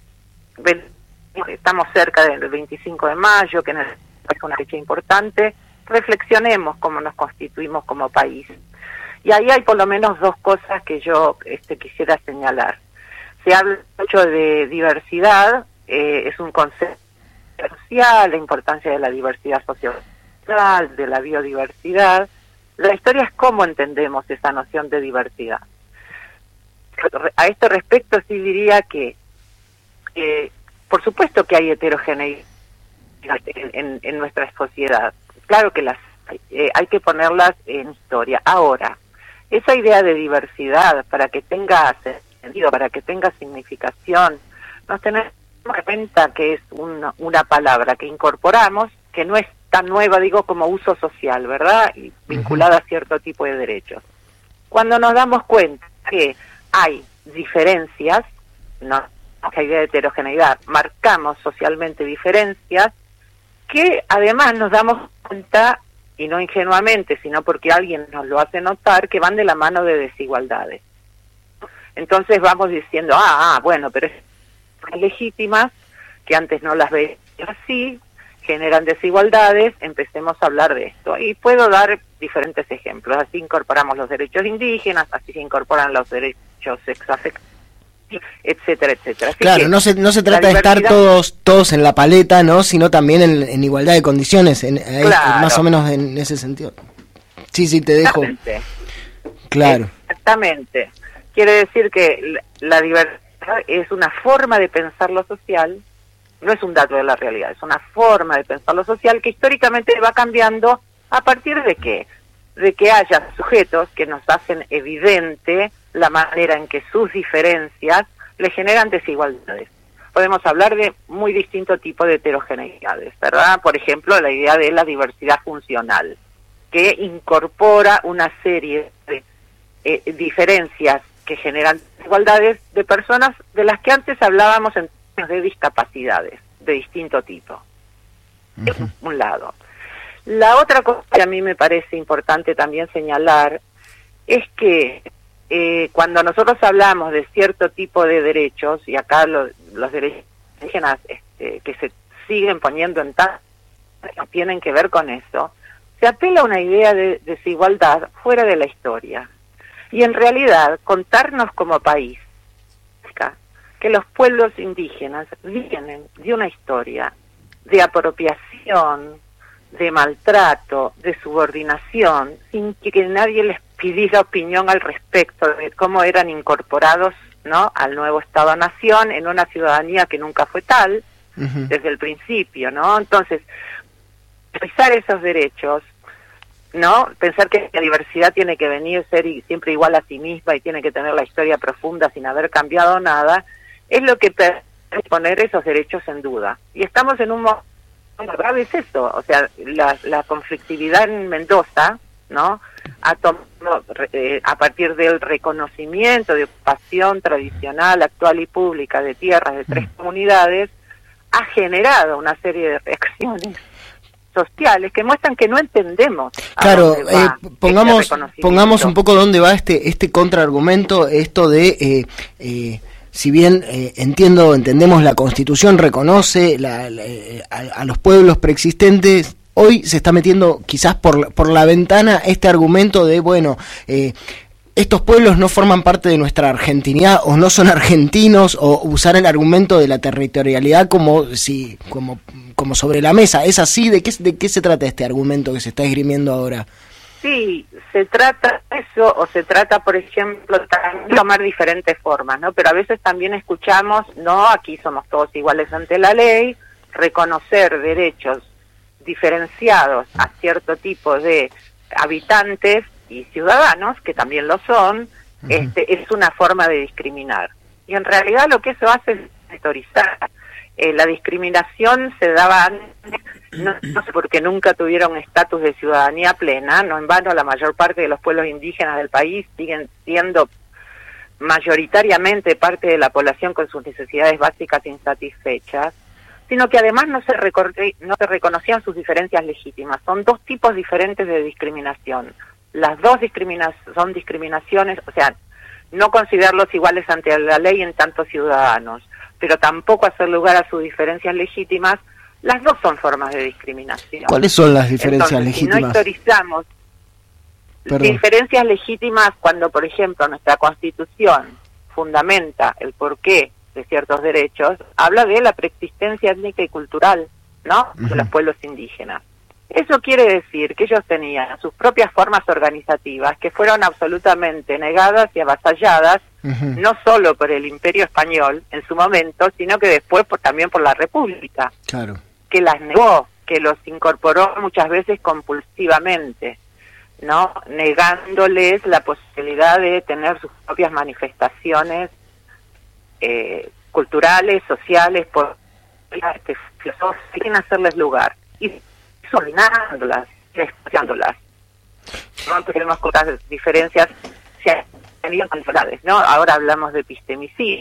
estamos cerca del veinticinco de mayo, que es una fecha importante, reflexionemos cómo nos constituimos como país. Y ahí hay por lo menos dos cosas que yo este, quisiera señalar. Se habla mucho de diversidad, eh, es un concepto social, la importancia de la diversidad social, de la biodiversidad. La historia es cómo entendemos esa noción de diversidad. A este respecto sí diría que, eh, por supuesto que hay heterogeneidad en, en, en nuestra sociedad. Claro que las hay, eh, hay que ponerlas en historia. Ahora, esa idea de diversidad, para que tenga sentido, para que tenga significación, nos tenemos en cuenta que es una, una palabra que incorporamos, que no es tan nueva, digo, como uso social, ¿verdad? Y vinculada uh-huh. a cierto tipo de derechos. Cuando nos damos cuenta que hay diferencias, no, la idea de heterogeneidad, marcamos socialmente diferencias, que además nos damos cuenta, y no ingenuamente, sino porque alguien nos lo hace notar, que van de la mano de desigualdades. Entonces vamos diciendo, ah, ah bueno, pero es legítimas, que antes no las veíamos así, generan desigualdades, empecemos a hablar de esto. Y puedo dar diferentes ejemplos. Así incorporamos los derechos indígenas, así se incorporan los derechos sexoafectivos, etcétera, etcétera. Así claro, no se no se trata de estar todos todos en la paleta, ¿no? Sino también en, en igualdad de condiciones, en, claro. más o menos en ese sentido. Sí, sí, te dejo. Exactamente. Claro. Exactamente. Quiere decir que la diversidad es una forma de pensar lo social, no es un dato de la realidad, es una forma de pensar lo social que históricamente va cambiando a partir de qué, de que haya sujetos que nos hacen evidente la manera en que sus diferencias le generan desigualdades. Podemos hablar de muy distinto tipo de heterogeneidades, ¿verdad? Por ejemplo, la idea de la diversidad funcional, que incorpora una serie de eh, diferencias que generan desigualdades de personas de las que antes hablábamos en términos de discapacidades de distinto tipo. Uh-huh. Es un lado. La otra cosa que a mí me parece importante también señalar es que eh, cuando nosotros hablamos de cierto tipo de derechos, y acá lo, los derechos indígenas este, que se siguen poniendo en tanto, tienen que ver con eso, se apela a una idea de desigualdad fuera de la historia. Y en realidad, contarnos como país que los pueblos indígenas vienen de una historia de apropiación, de maltrato, de subordinación, sin que nadie les pidiera opinión al respecto de cómo eran incorporados, ¿no?, al nuevo Estado-Nación en una ciudadanía que nunca fue tal, uh-huh. desde el principio, ¿no? Entonces, revisar esos derechos ¿no? Pensar que la diversidad tiene que venir ser y siempre igual a sí misma y tiene que tener la historia profunda sin haber cambiado nada, es lo que permite poner esos derechos en duda. Y estamos en un momento grave, es eso, o sea, la, la conflictividad en Mendoza, ¿no? Ha tomado, eh, a partir del reconocimiento de ocupación tradicional, actual y pública de tierras de tres comunidades, ha generado una serie de reacciones sociales que muestran que no entendemos. Claro, eh, pongamos este pongamos un poco dónde va este este contraargumento, esto de eh, eh, si bien eh, entiendo entendemos la Constitución reconoce la, la, a, a los pueblos preexistentes, hoy se está metiendo quizás por por la ventana este argumento de bueno eh, estos pueblos no forman parte de nuestra argentinidad o no son argentinos, o usar el argumento de la territorialidad como si como como sobre la mesa. ¿Es así? ¿De qué de qué se trata este argumento que se está esgrimiendo ahora? Sí, se trata eso, o se trata, por ejemplo, de tomar diferentes formas, ¿no? Pero a veces también escuchamos, no, aquí somos todos iguales ante la ley, reconocer derechos diferenciados a cierto tipo de habitantes y ciudadanos, que también lo son, uh-huh. este, es una forma de discriminar. Y en realidad lo que eso hace es sectorizar. Eh, la discriminación se daba antes, no, no sé, porque nunca tuvieron estatus de ciudadanía plena, no en vano la mayor parte de los pueblos indígenas del país siguen siendo mayoritariamente parte de la población con sus necesidades básicas insatisfechas, sino que además no se, recorre, no se reconocían sus diferencias legítimas. Son dos tipos diferentes de discriminación. Las dos discrimina son discriminaciones, o sea, no considerarlos iguales ante la ley en tantos ciudadanos, pero tampoco hacer lugar a sus diferencias legítimas, las dos son formas de discriminación. ¿Cuáles son las diferencias Entonces, legítimas? Si no historizamos Perdón. diferencias legítimas cuando, por ejemplo, nuestra Constitución fundamenta el porqué de ciertos derechos, habla de la preexistencia étnica y cultural, ¿no?, uh-huh. de los pueblos indígenas. Eso quiere decir que ellos tenían sus propias formas organizativas que fueron absolutamente negadas y avasalladas, uh-huh. no solo por el Imperio Español en su momento, sino que después por, también por la República, claro. que las negó, que los incorporó muchas veces compulsivamente, ¿no?, negándoles la posibilidad de tener sus propias manifestaciones eh, culturales, sociales, este, filosóficas, sin hacerles lugar. Y ordenándolas, despreciándolas. No tenemos cosas, diferencias se han ido controladas, ¿no? Ahora hablamos de epistemicidio.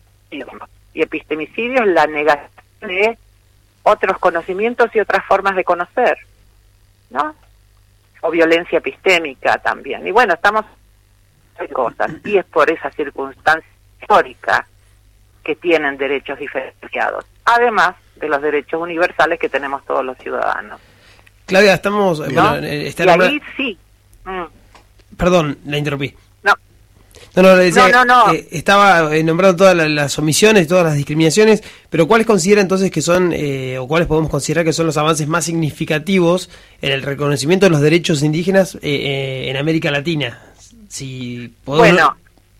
Y epistemicidio es la negación de otros conocimientos y otras formas de conocer, ¿no? O violencia epistémica también. Y bueno, estamos en cosas, y es por esa circunstancia histórica que tienen derechos diferenciados, además de los derechos universales que tenemos todos los ciudadanos. Claudia, estamos... ¿No? Bueno, está y ahí nombrando... sí. Mm. Perdón, la interrumpí. No. No, no, le decía, no, no, no. Eh, estaba eh, nombrando todas las, las omisiones, todas las discriminaciones, pero ¿cuáles considera entonces que son, eh, o cuáles podemos considerar que son los avances más significativos en el reconocimiento de los derechos indígenas eh, eh, en América Latina? Si podemos... Bueno...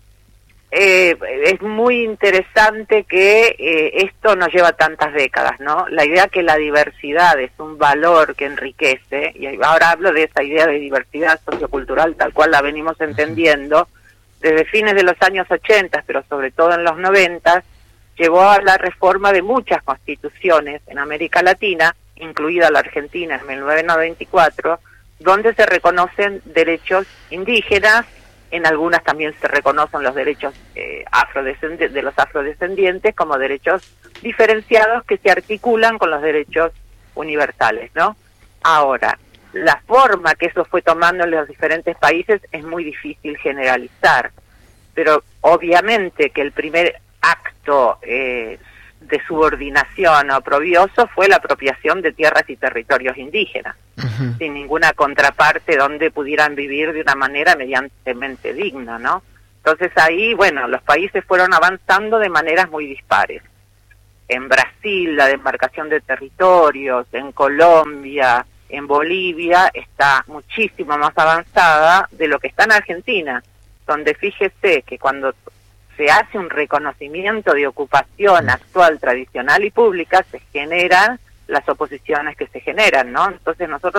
Eh, es muy interesante que eh, esto nos lleva tantas décadas, ¿no? La idea que la diversidad es un valor que enriquece, y ahora hablo de esa idea de diversidad sociocultural tal cual la venimos entendiendo, desde fines de los años ochenta, pero sobre todo en los noventa, llevó a la reforma de muchas constituciones en América Latina, incluida la Argentina en mil novecientos noventa y cuatro, donde se reconocen derechos indígenas. En algunas también se reconocen los derechos eh, afrodescendientes, de los afrodescendientes como derechos diferenciados que se articulan con los derechos universales, ¿no? Ahora, la forma que eso fue tomando en los diferentes países es muy difícil generalizar, pero obviamente que el primer acto eh, de subordinación oprobioso fue la apropiación de tierras y territorios indígenas, uh-huh. sin ninguna contraparte donde pudieran vivir de una manera medianamente digna, ¿no? Entonces ahí, bueno, los países fueron avanzando de maneras muy dispares. En Brasil, la demarcación de territorios, en Colombia, en Bolivia, está muchísimo más avanzada de lo que está en Argentina, donde fíjese que cuando se hace un reconocimiento de ocupación actual, tradicional y pública, se generan las oposiciones que se generan, ¿no? Entonces nosotros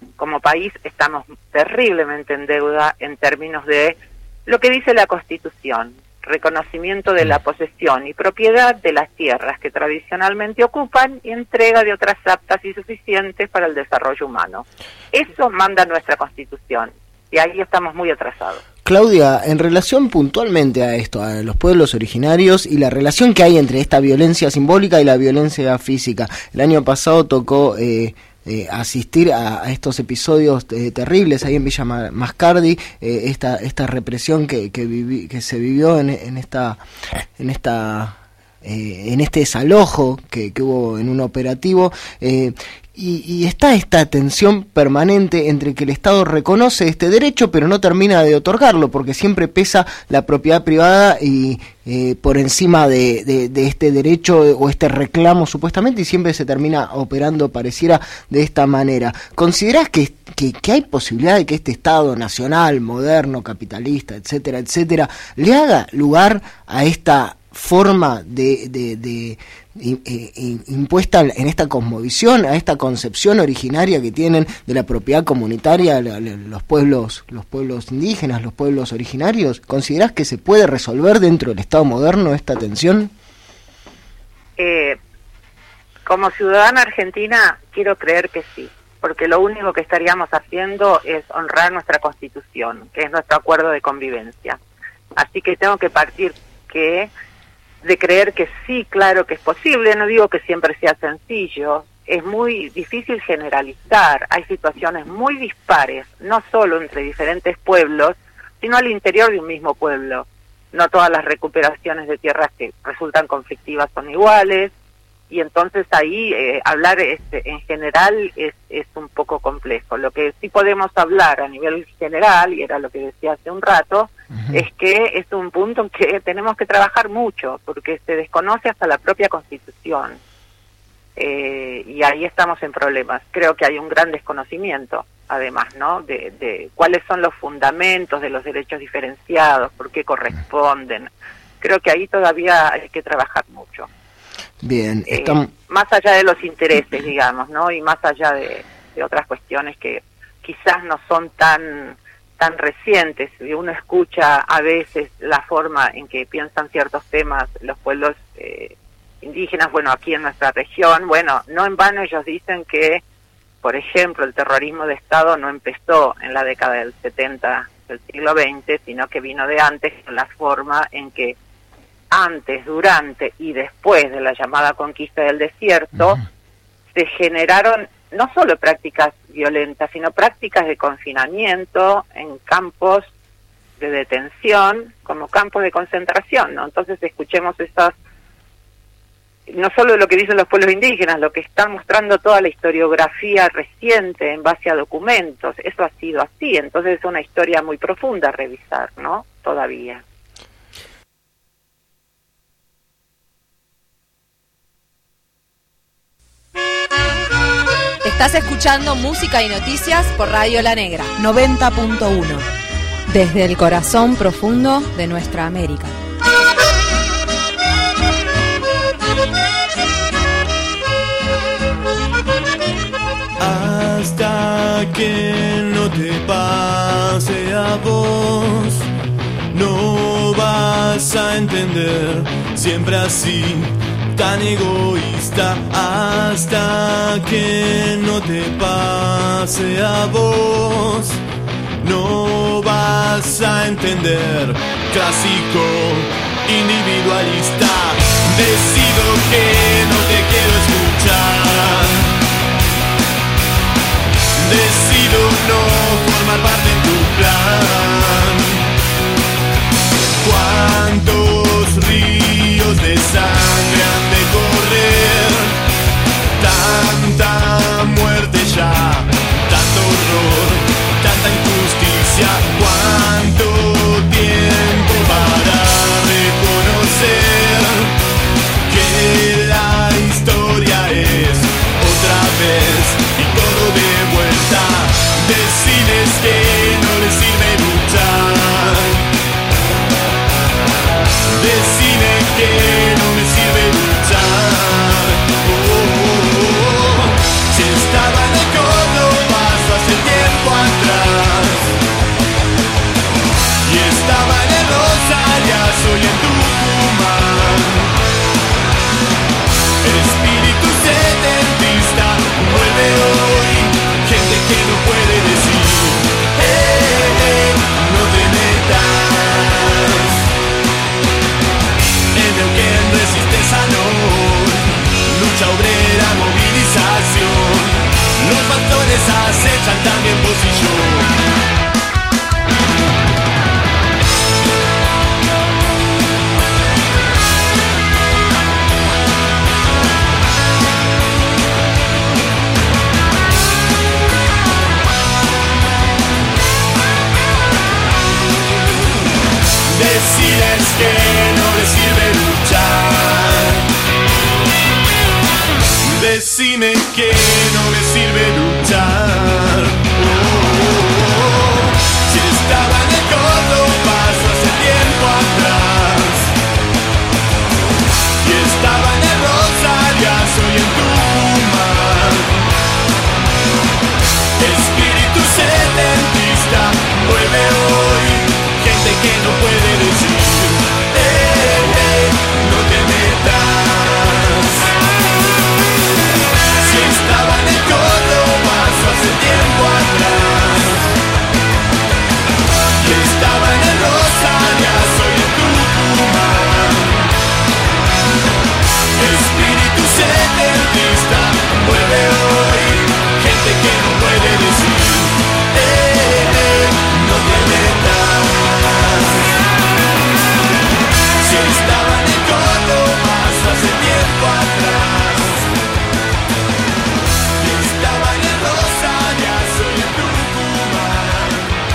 como país estamos terriblemente en deuda en términos de lo que dice la Constitución, reconocimiento de la posesión y propiedad de las tierras que tradicionalmente ocupan y entrega de otras aptas y suficientes para el desarrollo humano. Eso manda nuestra Constitución y ahí estamos muy atrasados. Claudia, en relación puntualmente a esto, a los pueblos originarios y la relación que hay entre esta violencia simbólica y la violencia física. El año pasado tocó eh, eh, asistir a, a estos episodios eh, terribles ahí en Villa Mascardi, eh, esta esta represión que que, vivi, que se vivió en, en esta en esta eh, en este desalojo que, que hubo en un operativo. Eh, Y, y está esta tensión permanente entre que el Estado reconoce este derecho pero no termina de otorgarlo porque siempre pesa la propiedad privada y eh, por encima de, de, de este derecho o este reclamo supuestamente, y siempre se termina operando pareciera de esta manera. ¿Considerás que, que, que hay posibilidad de que este Estado nacional, moderno, capitalista, etcétera, etcétera, le haga lugar a esta forma de, de, de impuesta en esta cosmovisión, a esta concepción originaria que tienen de la propiedad comunitaria los pueblos los pueblos indígenas, los pueblos originarios? ¿Considerás que se puede resolver dentro del Estado moderno esta tensión? Eh, como ciudadana argentina quiero creer que sí, porque lo único que estaríamos haciendo es honrar nuestra Constitución, que es nuestro acuerdo de convivencia. Así que tengo que partir que de creer que sí, claro que es posible. No digo que siempre sea sencillo, es muy difícil generalizar, hay situaciones muy dispares, no solo entre diferentes pueblos, sino al interior de un mismo pueblo. No todas las recuperaciones de tierras que resultan conflictivas son iguales, y entonces ahí eh, hablar este, en general es, es un poco complejo. Lo que sí podemos hablar a nivel general, y era lo que decía hace un rato, uh-huh. es que es un punto en que tenemos que trabajar mucho, porque se desconoce hasta la propia Constitución, eh, y ahí estamos en problemas. Creo que hay un gran desconocimiento, además, ¿no?, de, de cuáles son los fundamentos de los derechos diferenciados, por qué corresponden. Creo que ahí todavía hay que trabajar mucho. Bien, eh, más allá de los intereses, digamos, ¿no? Y más allá de, de otras cuestiones que quizás no son tan tan recientes. Uno escucha a veces la forma en que piensan ciertos temas los pueblos eh, indígenas, bueno, aquí en nuestra región. Bueno, no en vano ellos dicen que, por ejemplo, el terrorismo de Estado no empezó en la década del setenta del siglo veinte, sino que vino de antes, con la forma en que antes, durante y después de la llamada conquista del desierto, uh-huh. se generaron no solo prácticas violentas, sino prácticas de confinamiento en campos de detención, como campos de concentración, ¿no? Entonces escuchemos esas, no solo lo que dicen los pueblos indígenas, lo que están mostrando toda la historiografía reciente en base a documentos, eso ha sido así. Entonces es una historia muy profunda a revisar, ¿no? Todavía. Estás escuchando música y noticias por Radio La Negra noventa punto uno. Desde el corazón profundo de nuestra América. Hasta que no te pase a vos, no vas a entender, siempre así, tan egoísta. Hasta que no te pase a vos, no vas a entender, clásico, individualista. Decido que no te quiero escuchar, decido no formar parte en tu plan. ¿Cuántos ríos de sangre han de correr? Tanta muerte ya, tanto horror, tanta injusticia. ¿Cuánto tiempo para reconocer que la historia es otra vez y todo de vuelta? Deciles que no les sirve luchar, decile que no me sirve luchar. Oh, oh, oh. Si estaba en el Córdoba hace los bastones acechan también vos y yo. Deciles que no les sirve luchar. Decime que no les sirve luchar. Oh, oh, oh. Si estaba en el Cordobazo hace tiempo atrás, y estaba en el Rosariazo y en Tucumán. Espíritu setentista vuelve hoy. Gente que no puede decir, eh, eh, no te metas. Si estaba en el Cordobazo hace tiempo atrás, y estaba en el Rosariazo y en Tucumán. Espíritu setentista vuelve hoy. Gente que no puede decir, eh, eh, no te metas. Si estaba en el Cordobazo hace tiempo atrás, y estaba en el Rosariazo y en Tucumán.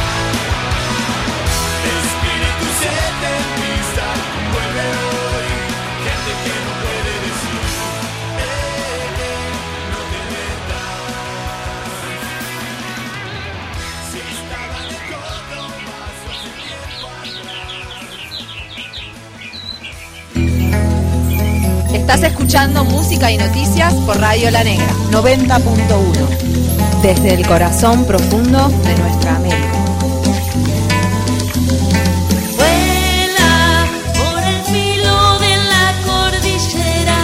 Espíritu setentista vuelve hoy. Gente que no puede decir, eh, eh, no te metas. Si estaba en el Cordobazo hace tiempo atrás. Estás escuchando música y noticias por Radio La Negra noventa punto uno, desde el corazón profundo de nuestra América. Vuela por el filo de la cordillera,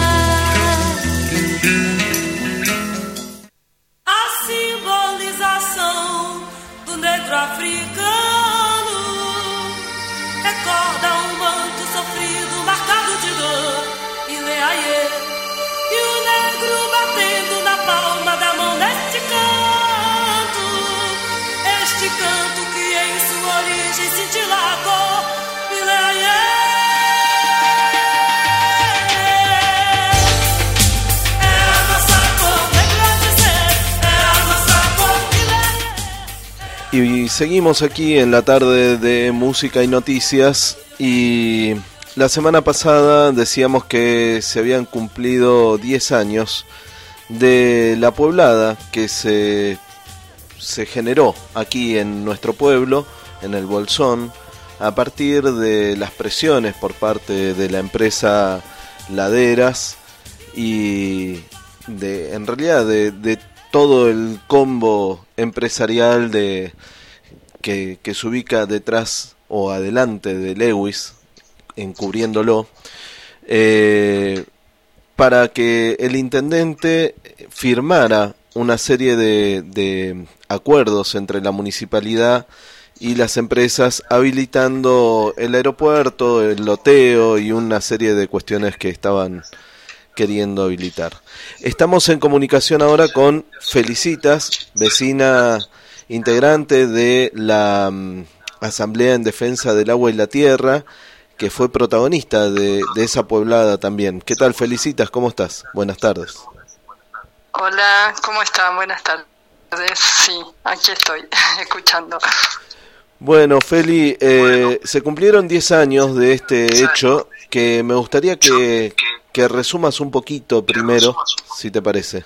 a simbolização do negro africano recorda um manto sofrido marcado de dor. Aie, e o negro batendo na palma da mão neste canto, este canto que em sua origem cintila a cor. Aie, é a nossa cor, negra dizer, é a nossa cor. Y seguimos aquí en la tarde de música y noticias, y la semana pasada decíamos que se habían cumplido diez años de la poblada que se, se generó aquí en nuestro pueblo, en el Bolsón, a partir de las presiones por parte de la empresa Laderas y de, en realidad de, de todo el combo empresarial de, que, que se ubica detrás o adelante de Lewis, encubriéndolo, eh, para que el intendente firmara una serie de, de acuerdos entre la municipalidad y las empresas, habilitando el aeropuerto, el loteo y una serie de cuestiones que estaban queriendo habilitar. Estamos en comunicación ahora con Felicitas, vecina integrante de la um, Asamblea en Defensa del Agua y la Tierra, que fue protagonista de, de esa poblada también. ¿Qué tal, Felicitas? ¿Cómo estás? Buenas tardes. Hola, ¿cómo están? Buenas tardes. Sí, aquí estoy, escuchando. Bueno, Feli, eh, se cumplieron diez años de este hecho, que me gustaría que, que resumas un poquito primero, si te parece.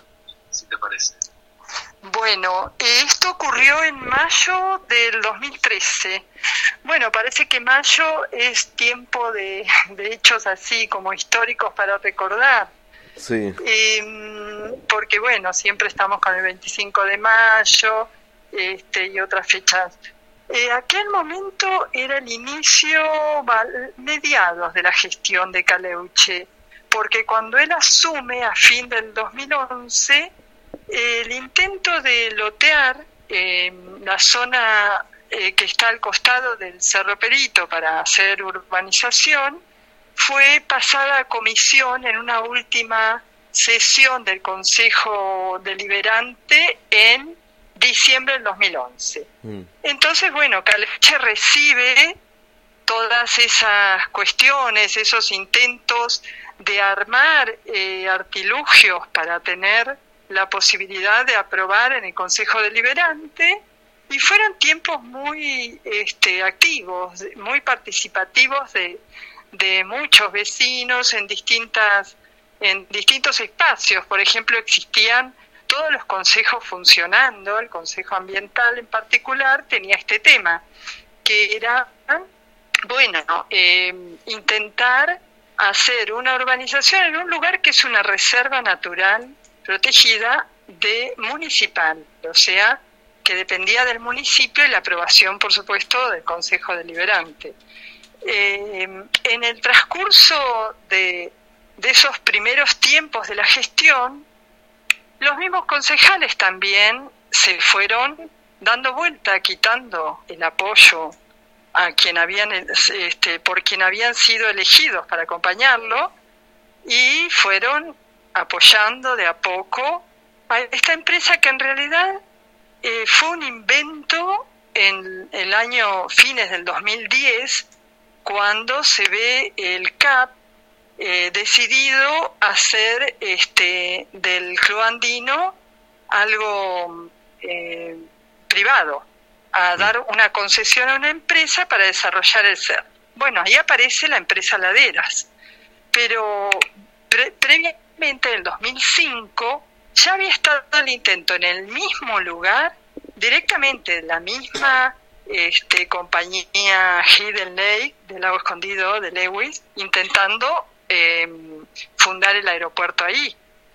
Bueno, esto ocurrió en mayo del dos mil trece. Bueno, parece que mayo es tiempo de, de hechos así como históricos para recordar. Sí. Eh, porque bueno, siempre estamos con el veinticinco de mayo este, y otras fechas. Eh, aquel momento era el inicio, mediados de la gestión de Caleuche, porque cuando él asume a fin del dos mil once, eh, el intento de lotear eh, la zona eh, que está al costado del Cerro Perito para hacer urbanización fue pasada a comisión en una última sesión del Consejo Deliberante en diciembre del dos mil once. Mm. Entonces, bueno, Caleuche recibe todas esas cuestiones, esos intentos de armar eh, artilugios para tener la posibilidad de aprobar en el Consejo Deliberante, y fueron tiempos muy este, activos, muy participativos de, de muchos vecinos en distintas en distintos espacios. Por ejemplo, existían todos los consejos funcionando, el Consejo Ambiental en particular tenía este tema, que era, bueno, eh, intentar hacer una urbanización en un lugar que es una reserva natural protegida de municipal, o sea, que dependía del municipio y la aprobación, por supuesto, del Consejo Deliberante. Eh, en el transcurso de, de esos primeros tiempos de la gestión, los mismos concejales también se fueron dando vuelta, quitando el apoyo a quien habían, este, por quien habían sido elegidos para acompañarlo, y fueron apoyando de a poco a esta empresa que en realidad eh, fue un invento en el año fines del dos mil diez, cuando se ve el C A P eh, decidido hacer este del Club Andino algo eh, privado, a dar una concesión a una empresa para desarrollar el C E R. Bueno, ahí aparece la empresa Laderas, pero pre- previamente, en el dos mil cinco, ya había estado el intento en el mismo lugar, directamente la misma este, compañía Hidden Lake, del Lago Escondido, de Lewis, intentando eh, fundar el aeropuerto ahí.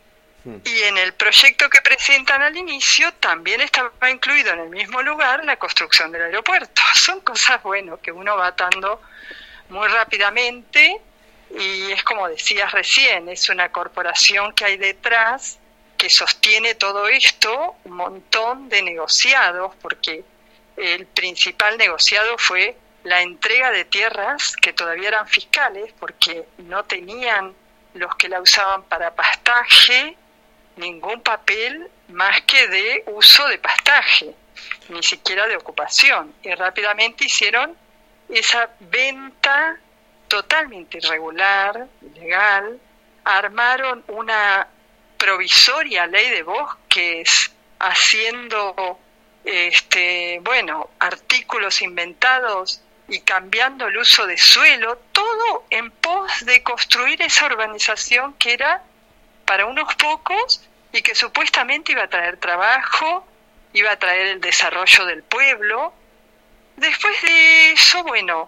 Y en el proyecto que presentan al inicio también estaba incluido en el mismo lugar la construcción del aeropuerto. Son cosas, bueno, que uno va atando muy rápidamente, y es como decías recién, es una corporación que hay detrás que sostiene todo esto, un montón de negociados, porque el principal negociado fue la entrega de tierras que todavía eran fiscales, porque no tenían los que la usaban para pastaje ningún papel más que de uso de pastaje, ni siquiera de ocupación, y rápidamente hicieron esa venta totalmente irregular, ilegal, armaron una provisoria ley de bosques haciendo este bueno artículos inventados y cambiando el uso de suelo, todo en pos de construir esa urbanización que era para unos pocos y que supuestamente iba a traer trabajo, iba a traer el desarrollo del pueblo. Después de eso, bueno,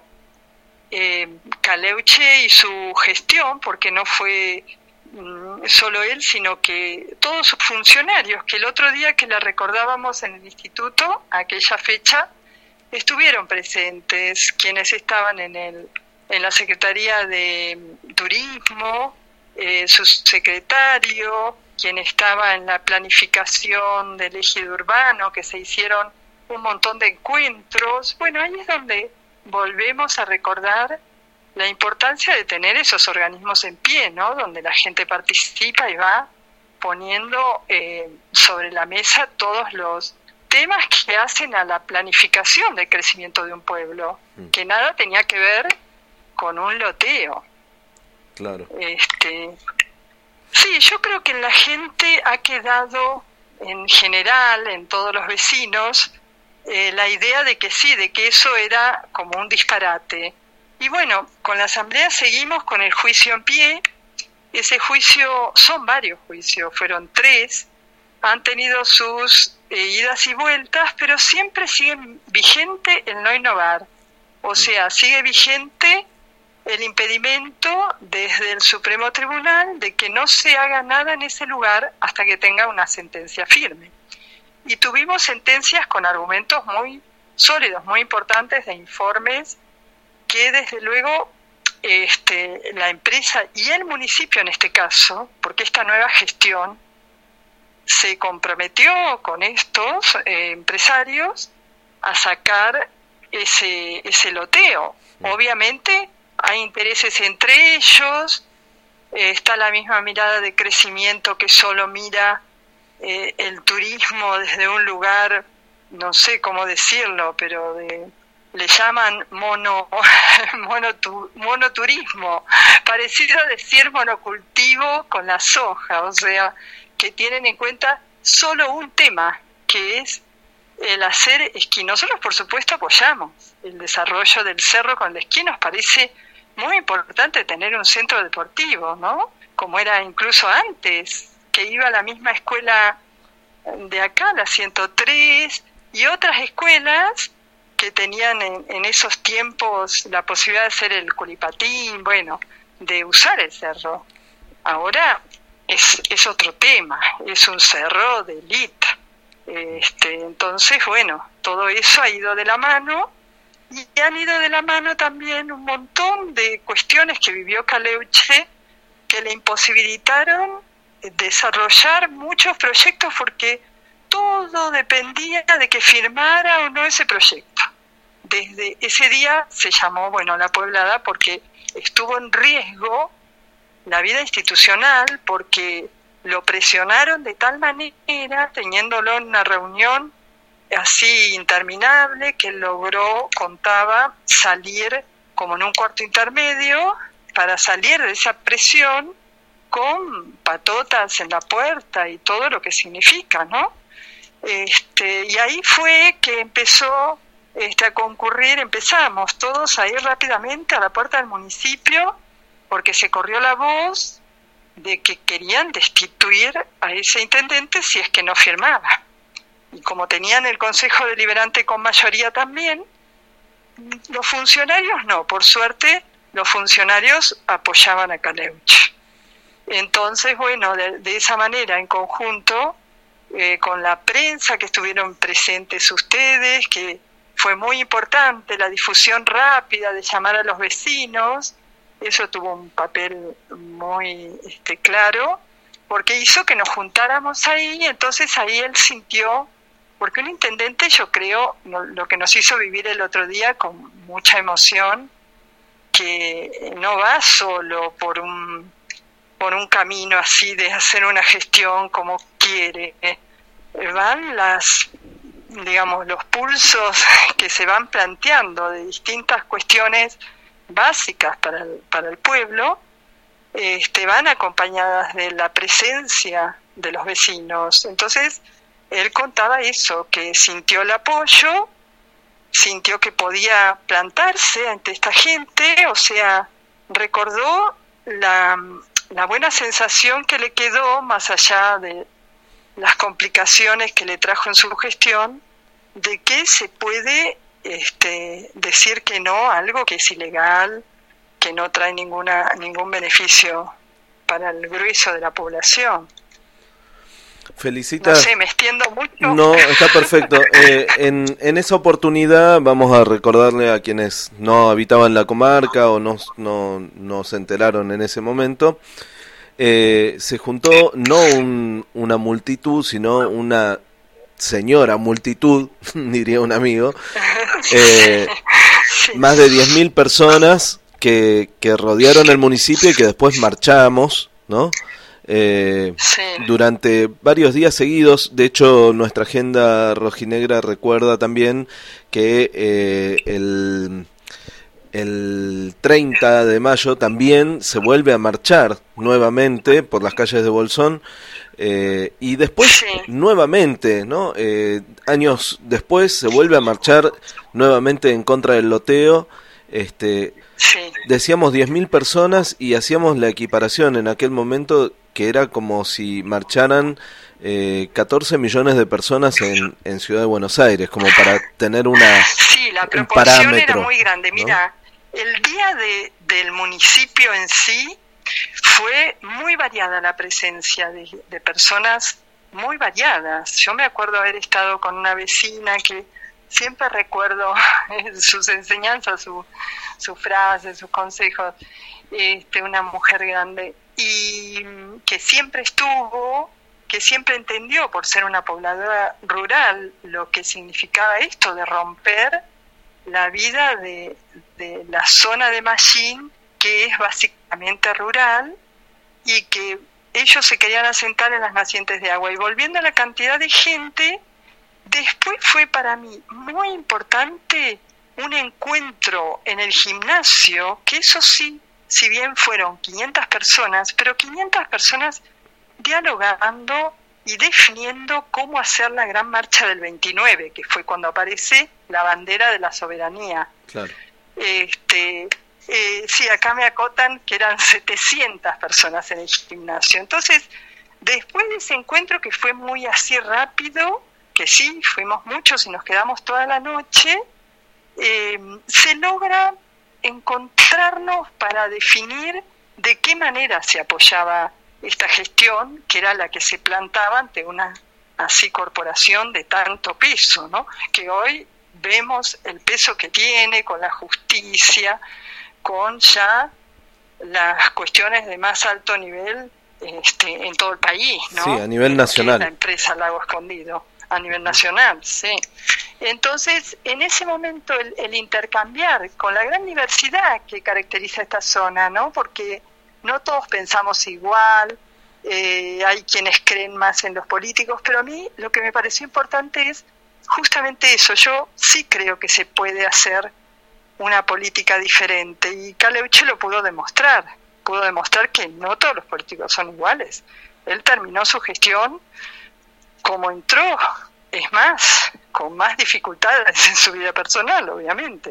eh, Caleuche y su gestión, porque no fue mm, solo él, sino que todos sus funcionarios, que el otro día que la recordábamos en el instituto, aquella fecha, estuvieron presentes, quienes estaban en el en la Secretaría de Turismo, eh, su secretario, quien estaba en la planificación del ejido urbano, que se hicieron un montón de encuentros. Bueno, ahí es donde volvemos a recordar la importancia de tener esos organismos en pie, ¿no? Donde la gente participa y va poniendo eh, sobre la mesa todos los temas que hacen a la planificación del crecimiento de un pueblo, mm. que nada tenía que ver con un loteo. Claro. Este, sí, yo creo que en la gente ha quedado, en general, en todos los vecinos, eh, la idea de que sí, de que eso era como un disparate. Y bueno, con la asamblea seguimos con el juicio en pie. Ese juicio, son varios juicios, fueron tres, han tenido sus eh, idas y vueltas, pero siempre sigue vigente el no innovar. O sea, sigue vigente el impedimento desde el Supremo Tribunal de que no se haga nada en ese lugar hasta que tenga una sentencia firme. Y tuvimos sentencias con argumentos muy sólidos, muy importantes, de informes que desde luego este, la empresa y el municipio en este caso, porque esta nueva gestión se comprometió con estos eh, empresarios a sacar ese, ese loteo. Obviamente hay intereses entre ellos, eh, está la misma mirada de crecimiento que solo mira eh, el turismo desde un lugar, no sé cómo decirlo, pero de, le llaman mono, monotu, monoturismo, parecido a decir monocultivo con la soja, o sea, que tienen en cuenta solo un tema, que es el hacer esquí. Nosotros, por supuesto, apoyamos el desarrollo del cerro con el esquí. Nos parece muy importante tener un centro deportivo, ¿no? Como era incluso antes, que iba a la misma escuela de acá, la ciento tres, y otras escuelas que tenían en, en esos tiempos la posibilidad de hacer el culipatín, bueno, de usar el cerro. Ahora es, es otro tema, es un cerro de élite. Este, entonces, bueno, todo eso ha ido de la mano, y han ido de la mano también un montón de cuestiones que vivió Caleuche que le imposibilitaron desarrollar muchos proyectos, porque todo dependía de que firmara o no ese proyecto. Desde ese día se llamó, bueno, la Pueblada, porque estuvo en riesgo la vida institucional, porque lo presionaron de tal manera, teniéndolo en una reunión así interminable, que logró, contaba, salir como en un cuarto intermedio, para salir de esa presión con patotas en la puerta y todo lo que significa, ¿no? Este, y ahí fue que empezó este, a concurrir, empezamos todos a ir rápidamente a la puerta del municipio, porque se corrió la voz de que querían destituir a ese intendente si es que no firmaba. Y como tenían el Consejo Deliberante con mayoría también, los funcionarios no, por suerte los funcionarios apoyaban a Caleuche. Entonces, bueno, de, de esa manera, en conjunto, eh, con la prensa que estuvieron presentes ustedes, que fue muy importante la difusión rápida de llamar a los vecinos, eso tuvo un papel muy este, claro, porque hizo que nos juntáramos ahí. Entonces ahí él sintió, porque un intendente, yo creo, no, lo que nos hizo vivir el otro día con mucha emoción, que no va solo por un por un camino así de hacer una gestión como quiere, eh, van las, digamos, los pulsos que se van planteando de distintas cuestiones básicas para el, para el pueblo, este, van acompañadas de la presencia de los vecinos. Entonces él contaba eso, que sintió el apoyo, sintió que podía plantarse ante esta gente, o sea, recordó la, la buena sensación que le quedó, más allá de las complicaciones que le trajo en su gestión, de que se puede este, decir que no a algo que es ilegal, que no trae ninguna ningún beneficio para el grueso de la población. Felicita. No sé, me extiendo mucho. No, está perfecto. Eh, en, en esa oportunidad vamos a recordarle a quienes no habitaban la comarca o no, no, no se enteraron en ese momento. Eh, se juntó no un, una multitud, sino una señora multitud, diría un amigo, eh, más de diez mil personas que, que rodearon el municipio y que después marchamos, ¿no? Eh, sí. Durante varios días seguidos. De hecho, nuestra agenda rojinegra recuerda también que eh, el, el treinta de mayo también se vuelve a marchar nuevamente por las calles de Bolsón, eh, y después sí. nuevamente, ¿no? Eh, años después se vuelve a marchar nuevamente en contra del loteo. Este, sí. Decíamos diez mil personas y hacíamos la equiparación en aquel momento que era como si marcharan eh, catorce millones de personas en, en Ciudad de Buenos Aires, como para tener una sí, la proporción era muy grande. Mira, ¿no? El día de, del municipio en sí fue muy variada la presencia de, de personas muy variadas. Yo me acuerdo haber estado con una vecina que siempre recuerdo sus enseñanzas, su, sus frases, sus consejos, este, una mujer grande, y que siempre estuvo, que siempre entendió, por ser una pobladora rural, lo que significaba esto de romper la vida de, de la zona de Mallín, que es básicamente rural, y que ellos se querían asentar en las nacientes de agua. Y volviendo a la cantidad de gente, después fue para mí muy importante un encuentro en el gimnasio, que eso sí, si bien fueron quinientas personas, pero quinientas personas dialogando y definiendo cómo hacer la gran marcha del veintinueve, que fue cuando aparece la bandera de la soberanía. Claro. Este, eh, sí, acá me acotan que eran setecientas personas en el gimnasio. Entonces, después de ese encuentro que fue muy así rápido, que sí, fuimos muchos y nos quedamos toda la noche, eh, se logra encontrarnos para definir de qué manera se apoyaba esta gestión, que era la que se plantaba ante una así corporación de tanto peso, ¿no? Que hoy vemos el peso que tiene con la justicia, con ya las cuestiones de más alto nivel este, en todo el país, ¿no? Sí, a nivel nacional. La empresa Lago Escondido, a nivel nacional, sí. Entonces, en ese momento el, el intercambiar con la gran diversidad que caracteriza esta zona, ¿no? Porque no todos pensamos igual, eh, hay quienes creen más en los políticos, pero a mí lo que me pareció importante es justamente eso. Yo sí creo que se puede hacer una política diferente, y Caleuche lo pudo demostrar, pudo demostrar que no todos los políticos son iguales. Él terminó su gestión como entró, es más, con más dificultades en su vida personal, obviamente.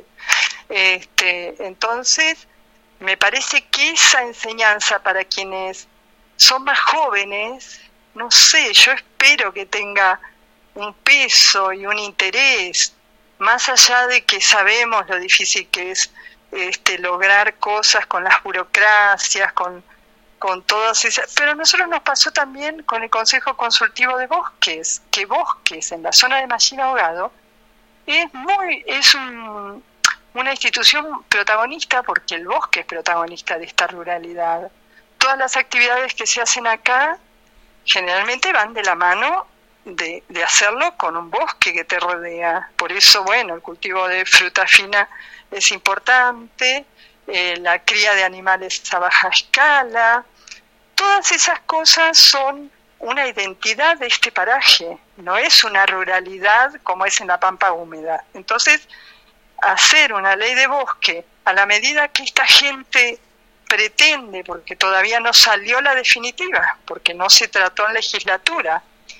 Este, entonces, me parece que esa enseñanza para quienes son más jóvenes, no sé, yo espero que tenga un peso y un interés, más allá de que sabemos lo difícil que es este, lograr cosas con las burocracias, con, con todas esas... Pero a nosotros nos pasó también con el Consejo Consultivo de Bosques, que Bosques, en la zona de Machín Ahogado, es, muy, es un... una institución protagonista, porque el bosque es protagonista de esta ruralidad. Todas las actividades que se hacen acá generalmente van de la mano de, de hacerlo con un bosque que te rodea. Por eso, bueno, el cultivo de fruta fina es importante, eh, la cría de animales a baja escala. Todas esas cosas son una identidad de este paraje, no es una ruralidad como es en la Pampa Húmeda. Entonces, hacer una ley de bosque a la medida que esta gente pretende, porque todavía no salió la definitiva, porque no se trató en legislatura,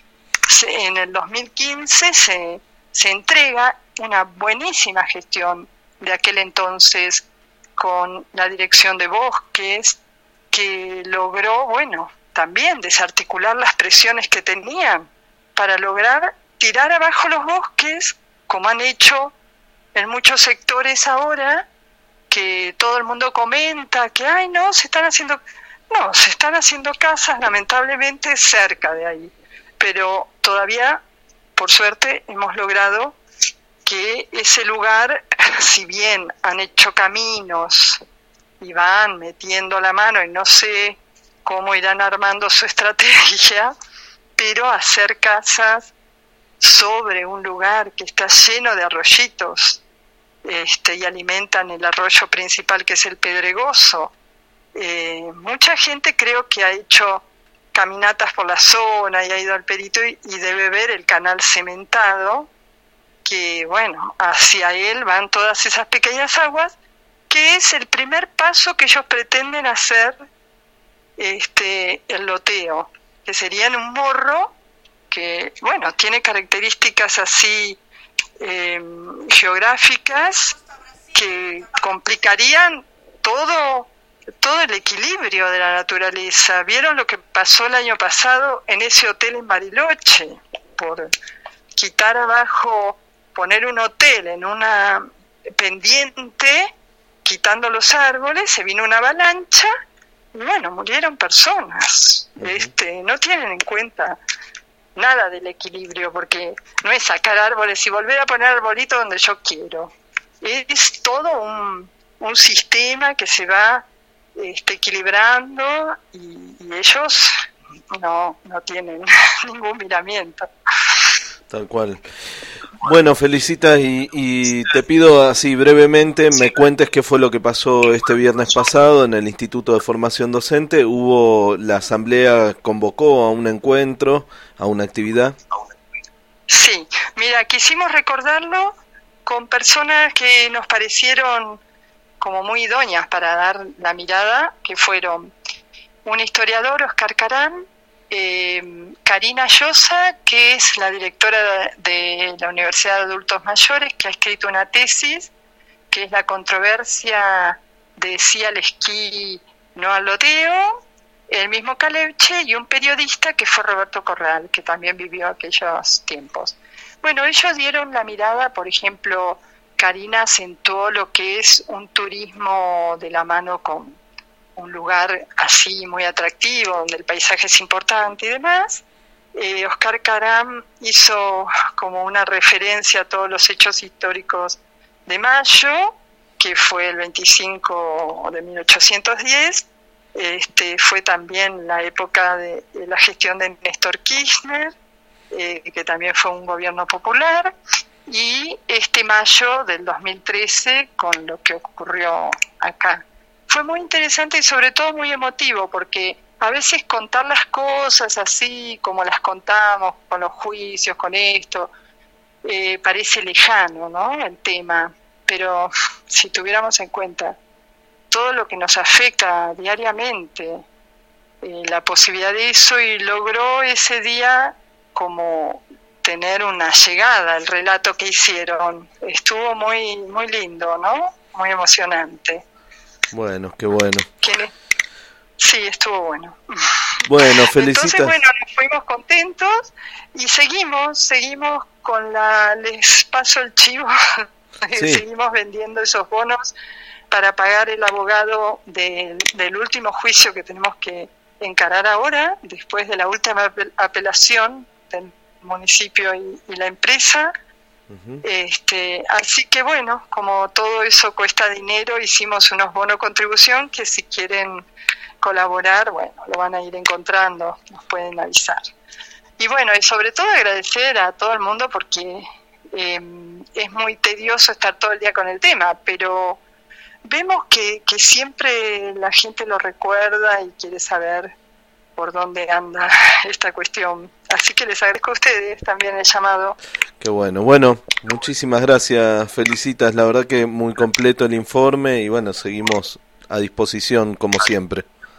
se, en el dos mil quince se, se entrega una buenísima gestión de aquel entonces con la Dirección de Bosques, que logró, bueno, también desarticular las presiones que tenían para lograr tirar abajo los bosques, como han hecho en muchos sectores ahora, que todo el mundo comenta que, ay, no, se están haciendo... No, se están haciendo casas, lamentablemente, cerca de ahí. Pero todavía, por suerte, hemos logrado que ese lugar, si bien han hecho caminos y van metiendo la mano, y no sé cómo irán armando su estrategia, pero hacer casas sobre un lugar que está lleno de arroyitos, Este, y alimentan el arroyo principal, que es el Pedregoso. Eh, mucha gente creo que ha hecho caminatas por la zona y ha ido al Perito y, y debe ver el canal cementado, que bueno, hacia él van todas esas pequeñas aguas, que es el primer paso que ellos pretenden hacer, este, el loteo, que sería en un morro que, bueno, tiene características así Eh, geográficas que complicarían todo todo el equilibrio de la naturaleza. ¿Vieron lo que pasó el año pasado en ese hotel en Bariloche? Por quitar abajo, poner un hotel en una pendiente, quitando los árboles, se vino una avalancha y bueno, murieron personas. Uh-huh. Este, no tienen en cuenta nada del equilibrio, porque no es sacar árboles y volver a poner arbolitos donde yo quiero. Es todo un, un sistema que se va este, equilibrando y, y ellos no, no tienen ningún miramiento. Tal cual. Bueno, Felicitas, y, y te pido así brevemente me cuentes qué fue lo que pasó este viernes pasado en el Instituto de Formación Docente. Hubo, la asamblea convocó a un encuentro, a una actividad. Sí, mira, quisimos recordarlo con personas que nos parecieron como muy idóneas para dar la mirada, que fueron un historiador, Oscar Carán, Eh, Karina Llosa, que es la directora de la Universidad de Adultos Mayores, que ha escrito una tesis que es la controversia de sí al esquí, no al lodeo, el mismo Caleuche, y un periodista que fue Roberto Corral, que también vivió aquellos tiempos. Bueno, ellos dieron la mirada, por ejemplo, Karina acentuó lo que es un turismo de la mano con un lugar así muy atractivo, donde el paisaje es importante y demás. Eh, Oscar Carán hizo como una referencia a todos los hechos históricos de Mayo, que fue el veinticinco de mil ochocientos diez, este, fue también la época de, de la gestión de Néstor Kirchner, eh, que también fue un gobierno popular, y este Mayo del dos mil trece con lo que ocurrió acá. Fue muy interesante y sobre todo muy emotivo, porque a veces contar las cosas así como las contamos, con los juicios, con esto, eh, parece lejano, ¿no?, el tema, pero si tuviéramos en cuenta todo lo que nos afecta diariamente, eh, la posibilidad de eso, y logró ese día como tener una llegada, el relato que hicieron, estuvo muy, muy lindo, ¿no?, muy emocionante. Bueno, qué bueno. Sí, estuvo bueno. Bueno, felicitas. Entonces, bueno, nos fuimos contentos y seguimos, seguimos con la, les paso el chivo, sí. Seguimos vendiendo esos bonos para pagar el abogado de, del último juicio que tenemos que encarar ahora, después de la última apelación del municipio y, y la empresa. Uh-huh. Este, así que bueno, como todo eso cuesta dinero, hicimos unos bonos contribución que si quieren colaborar, bueno, lo van a ir encontrando, nos pueden avisar. Y bueno, y sobre todo agradecer a todo el mundo porque eh, es muy tedioso estar todo el día con el tema, pero vemos que, que siempre la gente lo recuerda y quiere saber por dónde anda esta cuestión. Así que les agradezco a ustedes también el llamado. Qué bueno. Bueno, muchísimas gracias, Felicitas. La verdad que muy completo el informe y bueno, seguimos a disposición como siempre.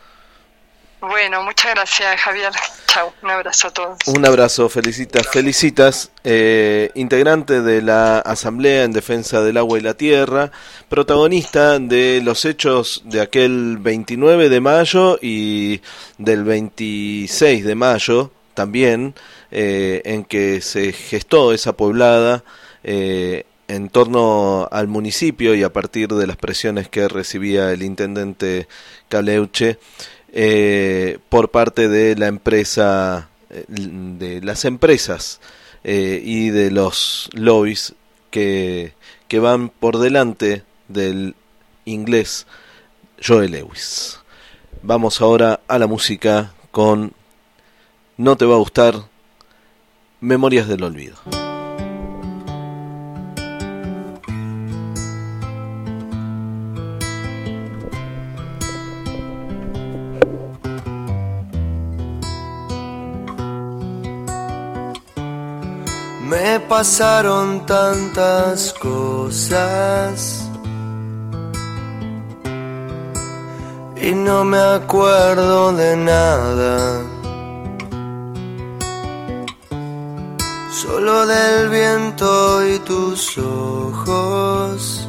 Bueno, muchas gracias, Javier. Chao, un abrazo a todos. Un abrazo, Felicitas. Felicitas, eh, integrante de la Asamblea en Defensa del Agua y la Tierra, protagonista de los hechos de aquel veintinueve de mayo y del veintiséis de mayo también, eh, en que se gestó esa poblada eh, en torno al municipio y a partir de las presiones que recibía el intendente Caleuche, Eh, por parte de la empresa, de las empresas eh, y de los lobbies que, que van por delante del inglés Joe Lewis. Vamos ahora a la música con No te va a gustar, Memorias del Olvido. Me pasaron tantas cosas y no me acuerdo de nada, solo del viento y tus ojos,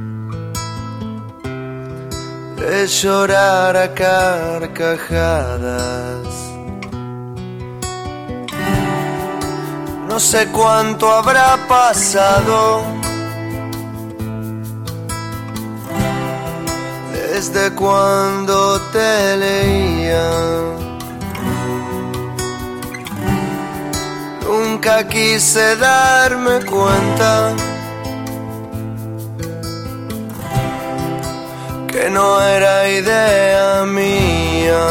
de llorar a carcajadas. No sé cuánto habrá pasado desde cuando te leía. Nunca quise darme cuenta que no era idea mía.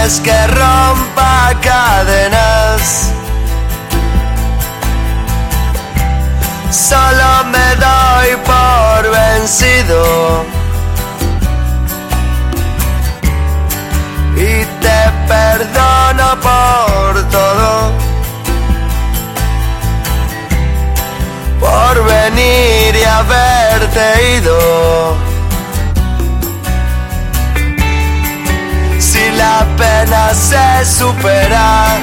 vez que rompa cadenas, solo me doy por vencido y te perdono por todo, por venir y haberte ido. Si la pena se supera,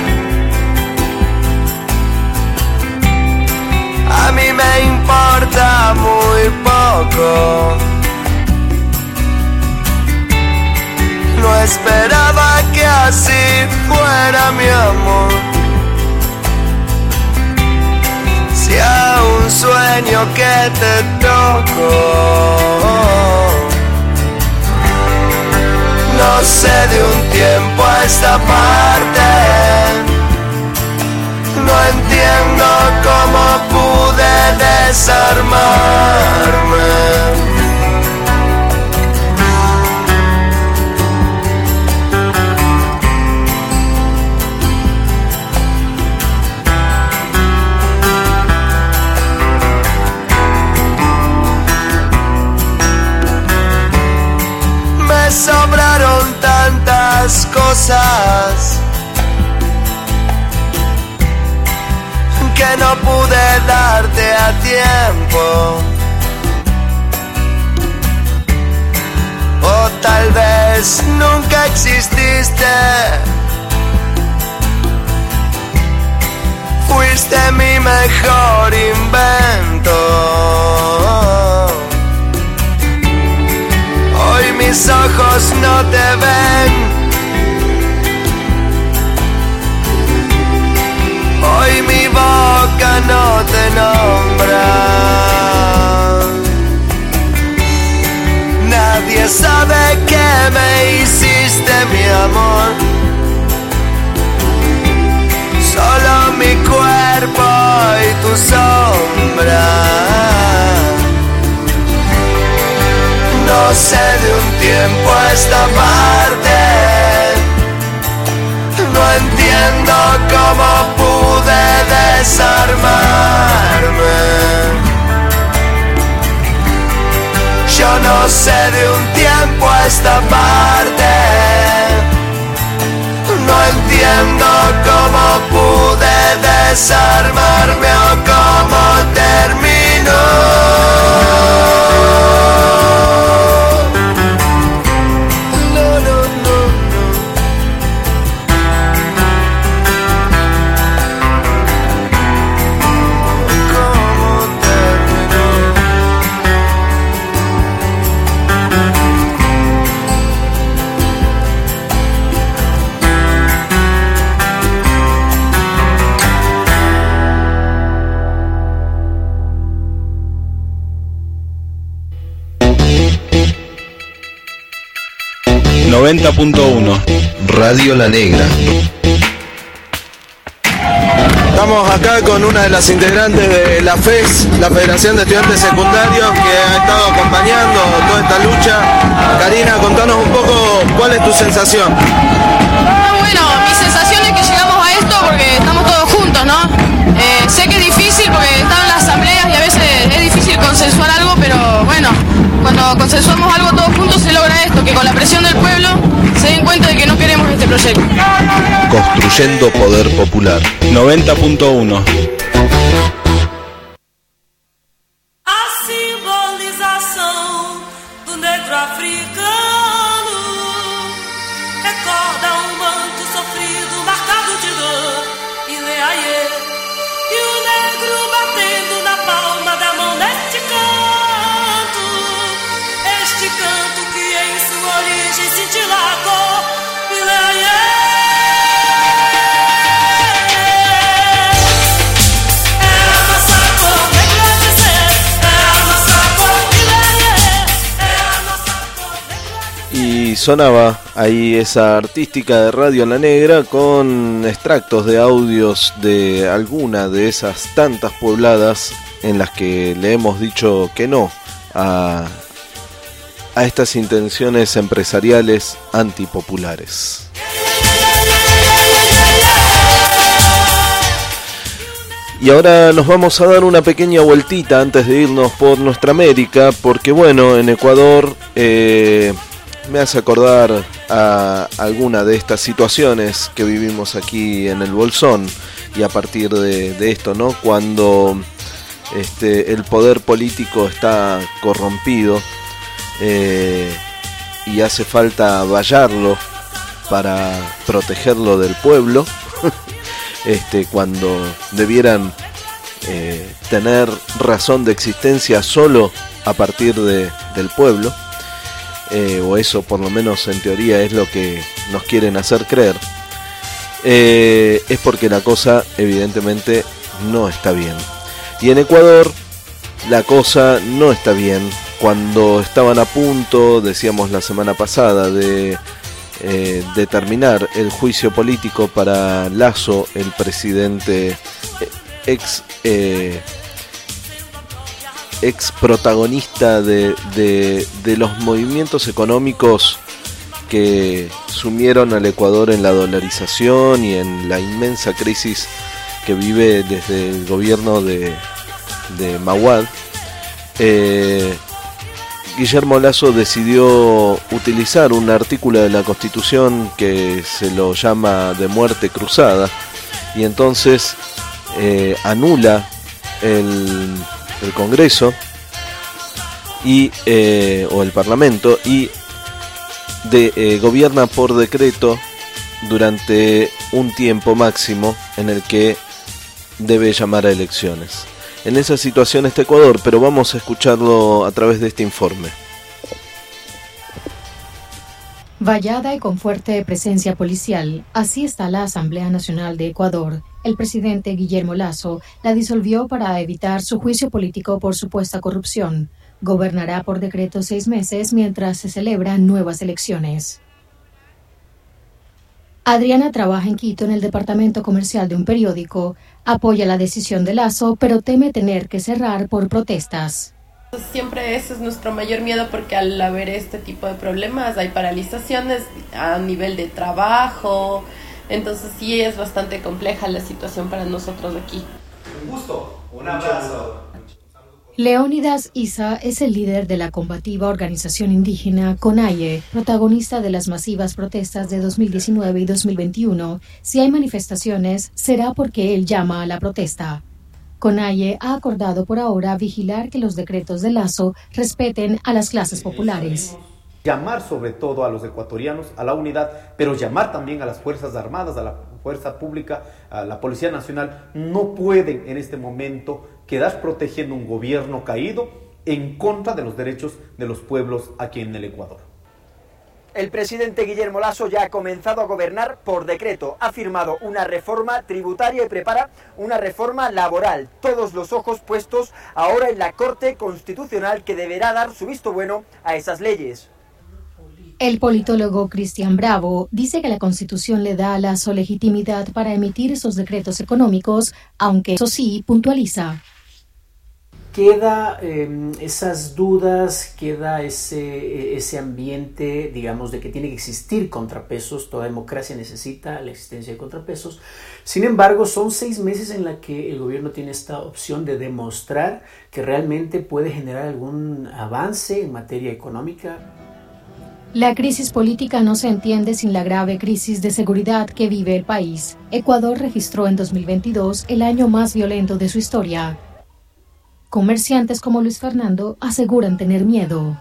a mí me importa muy poco. No esperaba que así fuera mi amor. Si a un sueño que te toco, no sé de un tiempo a esta parte, no entiendo cómo pude desarmarme. Me sobraron tantas cosas que no pude darte a tiempo, o tal vez nunca exististe. Fuiste mi mejor invento. Hoy mis ojos no te ven, hoy mi boca no te nombra. Nadie sabe qué me hiciste, mi amor. Solo mi cuerpo y tu sombra. No sé de un tiempo a esta parte, no entiendo cómo pude desarmarme. Yo no sé de un tiempo a esta parte, no entiendo cómo pude desarmarme o cómo terminó. noventa punto uno Radio La Negra. Estamos acá con una de las integrantes de la F E S, la Federación de Estudiantes Secundarios, que ha estado acompañando toda esta lucha. Karina, contanos un poco cuál es tu sensación. Ah, bueno, mi sensación es que llegamos a esto porque estamos todos juntos, ¿no? Eh, sé que es difícil porque están las asambleas y a veces es difícil consensuar algo, pero bueno, cuando consensuamos algo todos juntos se logra esto, que con la presión del pueblo se den cuenta de que no queremos este proyecto. Construyendo poder popular. noventa punto uno A simbolização do negro africano recorda um manto sofrido, marcado de dor e leaiê. E o negro batendo na palma da mão neste canto, este canto que em sua origem cintila a cor e leaiê. Y sonaba ahí esa artística de Radio La Negra con extractos de audios de alguna de esas tantas pobladas en las que le hemos dicho que no a, a estas intenciones empresariales antipopulares. Y ahora nos vamos a dar una pequeña vueltita antes de irnos por nuestra América, porque bueno, en Ecuador eh, me hace acordar a alguna de estas situaciones que vivimos aquí en el Bolsón, y a partir de, de esto, ¿no? Cuando este, el poder político está corrompido eh, y hace falta vallarlo para protegerlo del pueblo. Este, cuando debieran eh, tener razón de existencia solo a partir de, del pueblo, eh, o eso por lo menos en teoría es lo que nos quieren hacer creer, eh, es porque la cosa evidentemente no está bien. Y en Ecuador la cosa no está bien. Cuando estaban a punto, decíamos la semana pasada, de Eh, determinar el juicio político para Lasso, el presidente ex eh, ex protagonista de, de, de los movimientos económicos que sumieron al Ecuador en la dolarización y en la inmensa crisis que vive desde el gobierno de, de Mahuad. eh, Guillermo Lasso decidió utilizar un artículo de la Constitución que se lo llama de muerte cruzada, y entonces eh, anula el, el Congreso y eh, o el Parlamento y de, eh, gobierna por decreto durante un tiempo máximo en el que debe llamar a elecciones. En esa situación está Ecuador, pero vamos a escucharlo a través de este informe. Vallada y con fuerte presencia policial, así está la Asamblea Nacional de Ecuador. El presidente Guillermo Lasso la disolvió para evitar su juicio político por supuesta corrupción. Gobernará por decreto seis meses mientras se celebran nuevas elecciones. Adriana trabaja en Quito en el departamento comercial de un periódico. Apoya la decisión de Lasso, pero teme tener que cerrar por protestas. Siempre ese es nuestro mayor miedo, porque al haber este tipo de problemas hay paralizaciones a nivel de trabajo, entonces sí es bastante compleja la situación para nosotros aquí. Un gusto, un abrazo. Leónidas Isa es el líder de la combativa organización indígena CONAIE, protagonista de las masivas protestas de dos mil diecinueve y dos mil veintiuno. Si hay manifestaciones, será porque él llama a la protesta. CONAIE ha acordado por ahora vigilar que los decretos de Lasso respeten a las clases populares. Llamar sobre todo a los ecuatorianos a la unidad, pero llamar también a las Fuerzas Armadas, a la Fuerza Pública, a la Policía Nacional. No pueden en este momento quedar protegiendo un gobierno caído en contra de los derechos de los pueblos aquí en el Ecuador. El presidente Guillermo Lasso ya ha comenzado a gobernar por decreto. Ha firmado una reforma tributaria y prepara una reforma laboral. Todos los ojos puestos ahora en la Corte Constitucional, que deberá dar su visto bueno a esas leyes. El politólogo Cristian Bravo dice que la Constitución le da a Lasso legitimidad para emitir esos decretos económicos, aunque eso sí puntualiza. Queda eh, esas dudas, queda ese, ese ambiente, digamos, de que tiene que existir contrapesos. Toda democracia necesita la existencia de contrapesos. Sin embargo, son seis meses en la que el gobierno tiene esta opción de demostrar que realmente puede generar algún avance en materia económica. La crisis política no se entiende sin la grave crisis de seguridad que vive el país. Ecuador registró en dos mil veintidós el año más violento de su historia. Comerciantes como Luis Fernando aseguran tener miedo.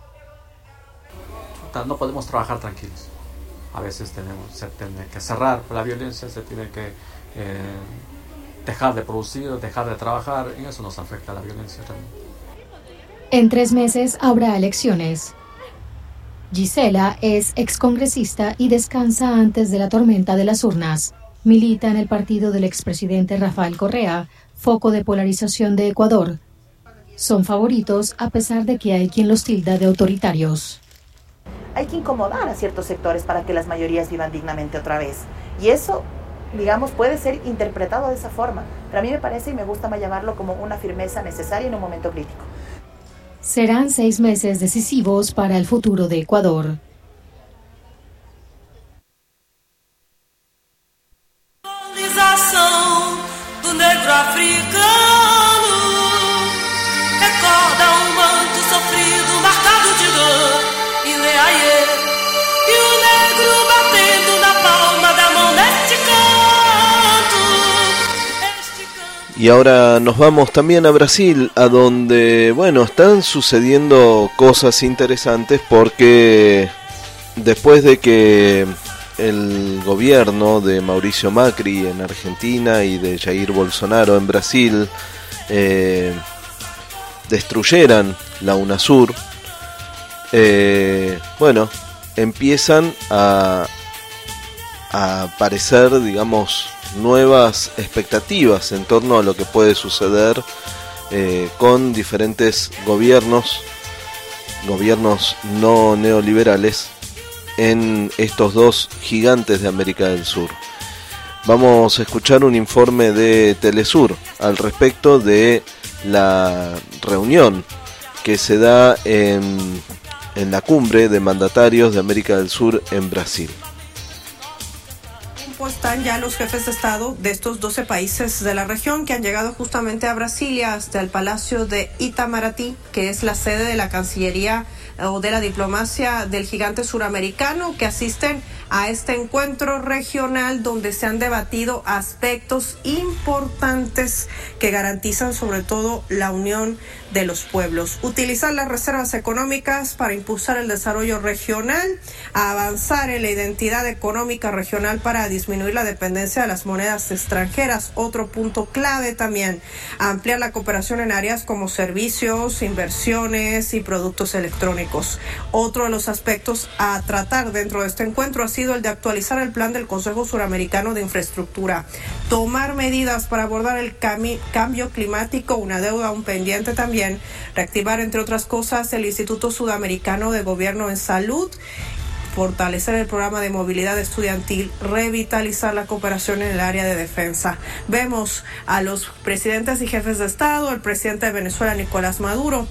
No podemos trabajar tranquilos. A veces tenemos, se tiene que cerrar la violencia, se tiene que eh, dejar de producir, dejar de trabajar. En eso nos afecta la violencia también. En tres meses habrá elecciones. Gisela es excongresista y descansa antes de la tormenta de las urnas. Milita en el partido del expresidente Rafael Correa, foco de polarización de Ecuador. Son favoritos a pesar de que hay quien los tilda de autoritarios. Hay que incomodar a ciertos sectores para que las mayorías vivan dignamente otra vez. Y eso, digamos, puede ser interpretado de esa forma. Pero a mí me parece y me gusta más llamarlo como una firmeza necesaria en un momento crítico. Serán seis meses decisivos para el futuro de Ecuador. Do negro a frio Y ahora nos vamos también a Brasil, a donde, bueno, están sucediendo cosas interesantes porque después de que el gobierno de Mauricio Macri en Argentina y de Jair Bolsonaro en Brasil eh, destruyeran la UNASUR, eh, bueno, empiezan a, a aparecer, digamos, nuevas expectativas en torno a lo que puede suceder eh, con diferentes gobiernos, gobiernos no neoliberales en estos dos gigantes de América del Sur. Vamos a escuchar un informe de Telesur al respecto de la reunión que se da en, en la cumbre de mandatarios de América del Sur en Brasil. Están ya los jefes de Estado de estos doce países de la región que han llegado justamente a Brasilia hasta el Palacio de Itamaraty, que es la sede de la Cancillería o de la diplomacia del gigante suramericano, que asisten a este encuentro regional donde se han debatido aspectos importantes que garantizan sobre todo la unión de los pueblos. Utilizar las reservas económicas para impulsar el desarrollo regional, avanzar en la identidad económica regional para disminuir la dependencia de las monedas extranjeras, otro punto clave también, ampliar la cooperación en áreas como servicios, inversiones y productos electrónicos. Otro de los aspectos a tratar dentro de este encuentro ha sido el de actualizar el plan del Consejo Suramericano de Infraestructura, tomar medidas para abordar el cami- cambio climático, una deuda aún pendiente también, reactivar entre otras cosas el Instituto Sudamericano de Gobierno en Salud, fortalecer el programa de movilidad estudiantil, revitalizar la cooperación en el área de defensa. Vemos a los presidentes y jefes de Estado, el presidente de Venezuela, Nicolás Maduro,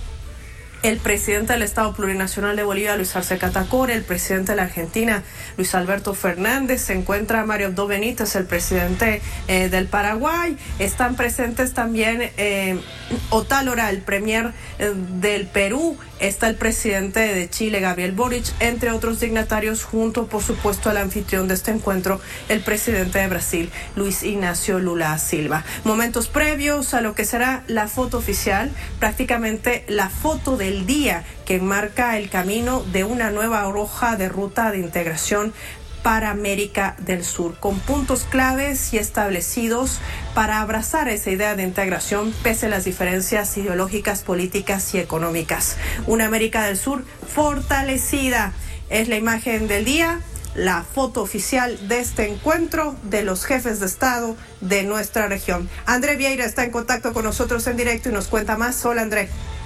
el presidente del Estado Plurinacional de Bolivia, Luis Arce Catacora, el presidente de la Argentina, Luis Alberto Fernández, se encuentra Mario Abdo Benítez, el presidente eh, del Paraguay, están presentes también eh, Otálora, el premier eh, del Perú, está el presidente de Chile, Gabriel Boric, entre otros dignatarios, junto por supuesto al anfitrión de este encuentro, el presidente de Brasil, Luis Ignacio Lula Silva. Momentos previos a lo que será la foto oficial, prácticamente la foto del día que marca el camino de una nueva hoja de ruta de integración para América del Sur, con puntos claves y establecidos para abrazar esa idea de integración pese a las diferencias ideológicas, políticas y económicas. Una América del Sur fortalecida es la imagen del día, la foto oficial de este encuentro de los jefes de Estado de nuestra región. André Vieira está en contacto con nosotros en directo y nos cuenta más. Hola, André.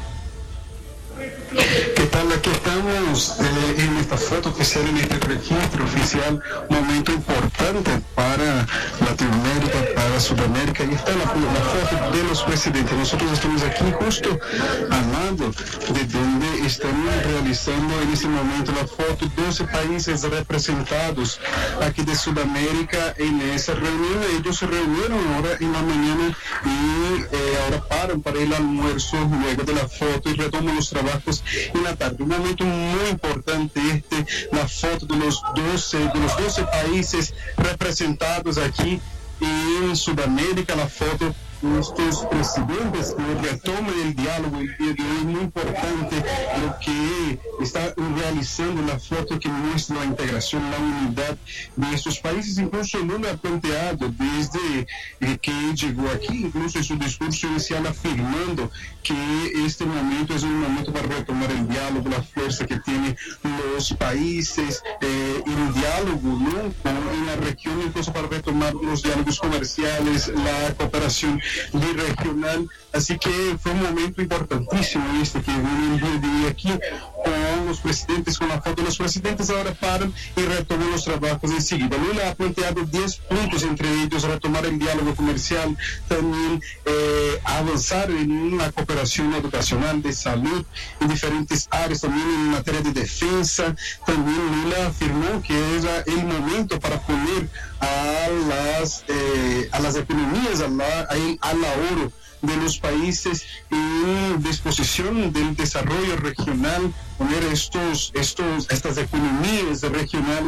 ¿Qué tal? Aquí estamos eh, en esta foto oficial, en este registro oficial, momento importante para Latinoamérica, para Sudamérica, y está la, la foto de los presidentes. Nosotros estamos aquí justo al lado de donde están realizando en este momento la foto, doce países representados aquí de Sudamérica en esa reunión. Ellos se reunieron ahora en la mañana y eh, ahora paran para el almuerzo luego de la foto y retoman los trabajos en la tarde. Un momento muy importante este, la foto de los doce, de los doce países representados aquí en Sudamérica, la foto de estos presidentes que retoman el diálogo el día de hoy. Muy importante lo que está realizando la foto que muestra la integración, la unidad de estos países. Incluso Lula ha planteado desde eh, que llegó aquí, incluso en su discurso inicial, afirmando que este momento es un momento para retomar el diálogo, la fuerza que tienen los países, eh, el diálogo, ¿no?, en la región, incluso para retomar los diálogos comerciales, la cooperación regional. Así que fue un momento importantísimo este que viene el día de aquí con los presidentes, con la foto de los presidentes. Ahora paran y retoman los trabajos enseguida. Lula ha planteado diez puntos, entre ellos retomar el diálogo comercial, también eh, avanzar en una cooperación educacional, de salud, en diferentes áreas, también en materia de defensa. También Lula afirmó que era el momento para poner a las, eh, a las economías, a la, a, al ahorro de los países en disposición del desarrollo regional, poner estos, estos, estas economías regionales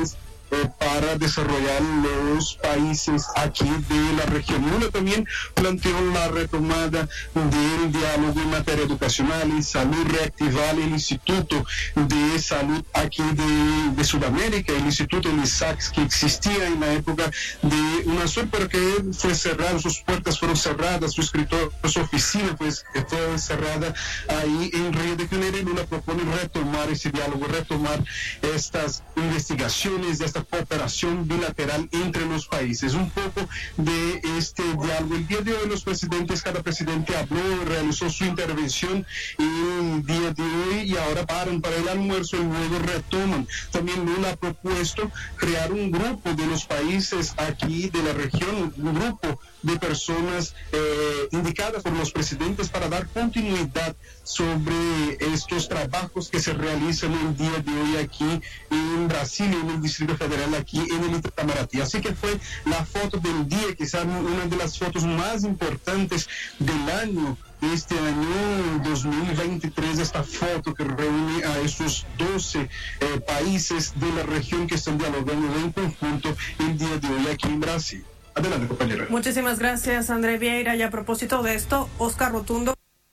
eh, para desarrollar los países aquí de la región. Lula también planteó la retomada del diálogo en materia educacional y salud, reactivar el Instituto de Salud aquí de, de Sudamérica, el Instituto de S A C que existía en la época de UNASUR, pero que fue cerrado, sus puertas fueron cerradas, su escritorio, su oficina pues, fue cerrada ahí en Río de Janeiro, y Lula propone retomar ese diálogo, retomar estas investigaciones, de esta cooperación bilateral entre los países. Un poco de este diálogo. El día de hoy los presidentes, cada presidente habló, realizó su intervención el día de hoy y ahora paran para el almuerzo y luego retoman. También Lula ha propuesto crear un grupo de los países aquí de la región, un grupo de personas eh, indicadas por los presidentes para dar continuidad sobre estos trabajos que se realizan el día de hoy aquí en Brasil, en el Distrito Federal, aquí en el Itamaraty. Así que fue la foto del día, quizás una de las fotos más importantes del año, este año dos mil veintitrés, esta foto que reúne a esos doce eh, países de la región que están dialogando en conjunto el día de hoy aquí en Brasil. Adelante, compañera. Muchísimas gracias, André Vieira. Y a propósito de esto, Oscar Rotundo.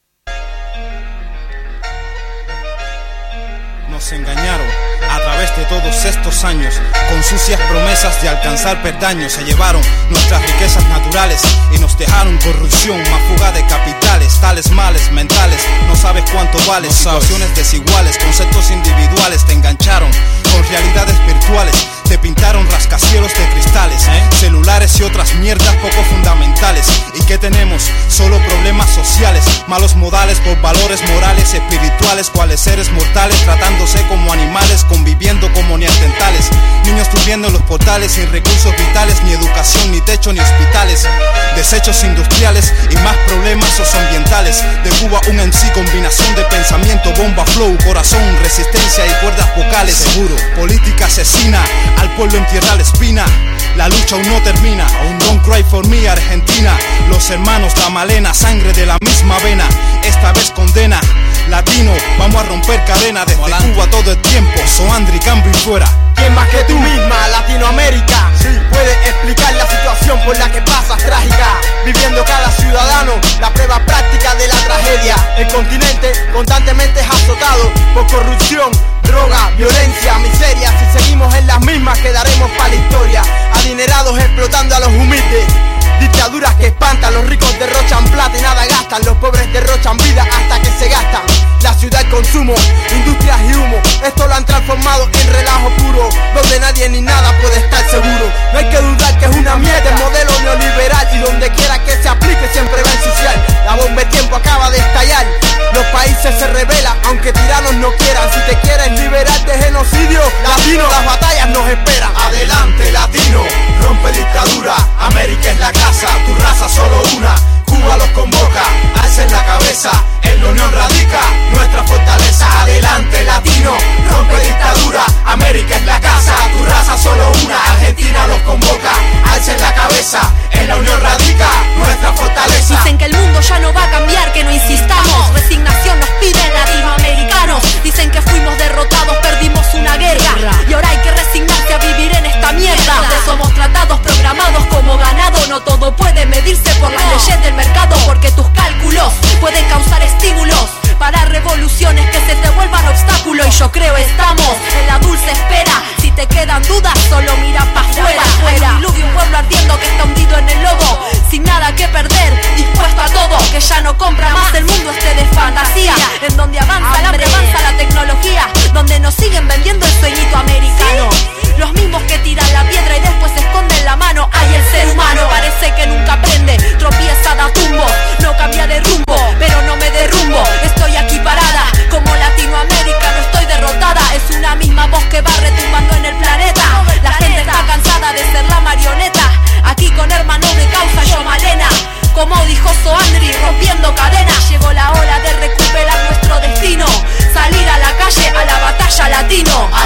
Nos engañaron a través de todos estos años con sucias promesas de alcanzar perdaños. Se llevaron nuestras riquezas naturales y nos dejaron corrupción, más fuga de capitales, tales males mentales. No sabes cuánto vale, no situaciones sabes. Desiguales, conceptos individuales te engancharon con realidades virtuales. Te pintaron rascacielos de cristales, ¿eh? celulares y otras mierdas poco fundamentales. ¿Y qué tenemos? Solo problemas sociales, malos modales por valores morales, espirituales, cuales seres mortales, tratándose como animales, conviviendo como neandertales. Niños durmiendo en los portales, sin recursos vitales, ni educación, ni techo, ni hospitales. Desechos industriales y más problemas socioambientales. De Cuba un M C, combinación de pensamiento, bomba, flow, corazón, resistencia y cuerdas vocales. Seguro, política asesina, al pueblo entierra la espina. La lucha aún no termina. Don't cry for me, Argentina. Los hermanos, la malena, sangre de la misma vena. Esta vez condena. Latino, vamos a romper cadena. Desde Cuba todo el tiempo. Soandri, cambio y fuera. ¿Quién más que tú misma, Latinoamérica? Sí. Puede explicar la situación por la que pasas trágica, viviendo cada ciudadano la prueba práctica de la tragedia. El continente constantemente es azotado por corrupción, droga, violencia, miseria. Si seguimos en las mismas quedaremos para la historia, adinerados explotando a los humildes. Dictaduras que espantan, los ricos derrochan plata y nada gastan, los pobres derrochan vida hasta que se gastan. La ciudad, el consumo, industrias y humo, esto lo han transformado en relajo puro, donde nadie ni nada puede estar seguro. No hay que dudar que es una mierda el modelo neoliberal, y donde quiera que se aplique siempre va a ensuciar. La bomba de tiempo acaba de estallar, los países se rebelan, aunque tiranos no quieran. Si te quieres liberar de genocidio, latino, las batallas nos esperan. Adelante, latino, rompe dictadura, América es la casa, tu raza solo una. Cuba los convoca, alcen la cabeza, en la unión radica nuestra fortaleza. Adelante, latino, rompe dictadura, América es la casa, tu raza solo una. Argentina los convoca, alcen la cabeza, en la unión radica nuestra fortaleza. Dicen que el mundo ya no va a cambiar, que no insistamos, resignación nos piden latinoamericanos. Dicen que fuimos derrotados, perdimos una guerra, y ahora hay que resignarse a vivir en esta mierda. Somos tratados, programados como ganado. No todo puede medirse por las leyes del mercado, porque tus cálculos pueden causar estímulos para revoluciones que se te vuelvan obstáculo. Y yo creo estamos en la dulce espera. Si te quedan dudas, solo mira pa' afuera. Hay un diluvio, un pueblo ardiendo que está hundido en el lodo, sin nada que perder, dispuesto a todo, que ya no compra más el mundo este de fantasía, en donde avanza el hambre, avanza la tecnología, donde nos siguen vendiendo el sueñito americano. Los mismos que tiran la piedra y después esconden la mano. Hay el ser humano, parece que nunca aprende, tropieza, da tumbos, no cambia de rumbo, pero no me derrumbo. Estoy aquí parada, como Latinoamérica, no estoy derrotada. Es una misma voz que va retumbando en el planeta. La gente está cansada de ser la marioneta. Aquí con hermanos de causa, yo Malena. Como dijo Soandri, rompiendo cadenas. Llegó la hora de recuperar nuestro destino, salir a la calle, a la batalla latino.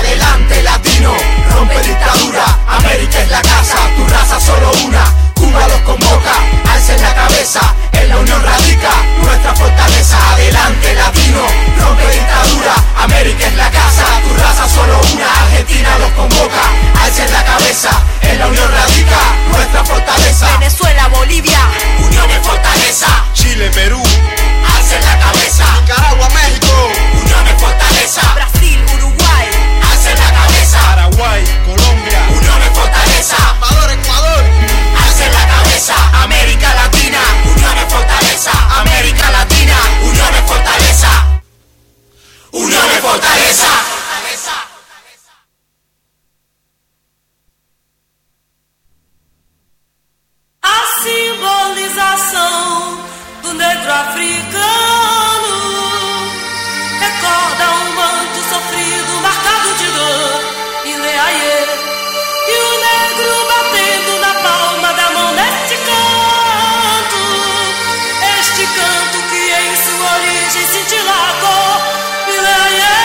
africano recorda um manto sofrido marcado de dor e leaie, e o negro batendo na palma da mão neste canto, este canto que em sua origem cintila a cor e leaie.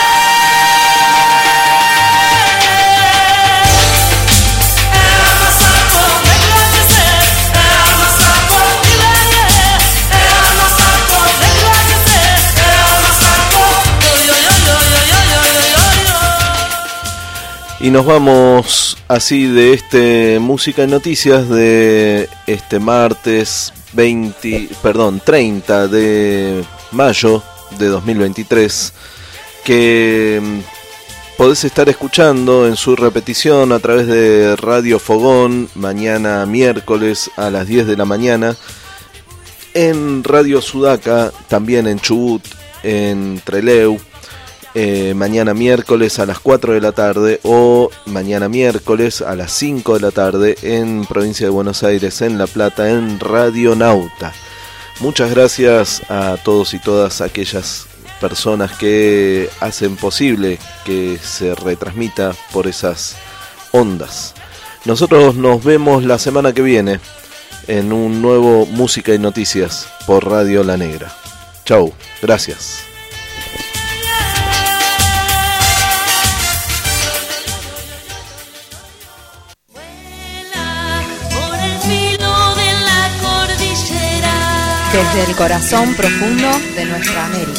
Y nos vamos así de este Música y Noticias de este martes veinte, perdón, treinta de mayo de dos mil veintitrés, que podés estar escuchando en su repetición a través de Radio Fogón mañana miércoles a las diez de la mañana, en Radio Sudaca, también en Chubut, en Trelew, Eh, mañana miércoles a las cuatro de la tarde o mañana miércoles a las cinco de la tarde en Provincia de Buenos Aires, en La Plata, en Radio Nauta. Muchas gracias a todos y todas aquellas personas que hacen posible que se retransmita por esas ondas. Nosotros nos vemos la semana que viene en un nuevo Música y Noticias por Radio La Negra. Chau, gracias. Desde el corazón profundo de nuestra América.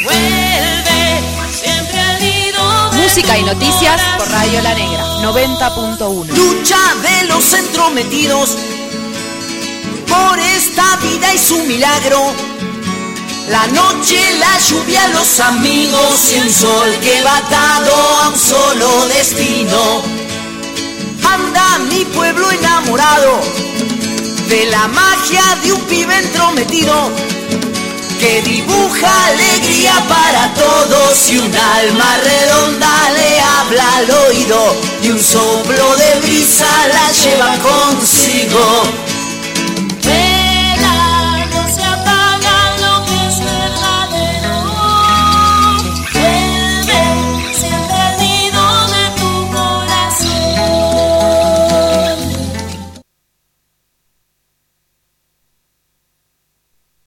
Música y noticias por Radio La Negra, noventa punto uno. Lucha de los entrometidos por esta vida y su milagro. La noche, la lluvia, los amigos y un sol que va atado a un solo destino. Anda mi pueblo enamorado de la magia de un pibe entrometido que dibuja alegría para todos y un alma redonda le habla al oído y un soplo de brisa la lleva consigo.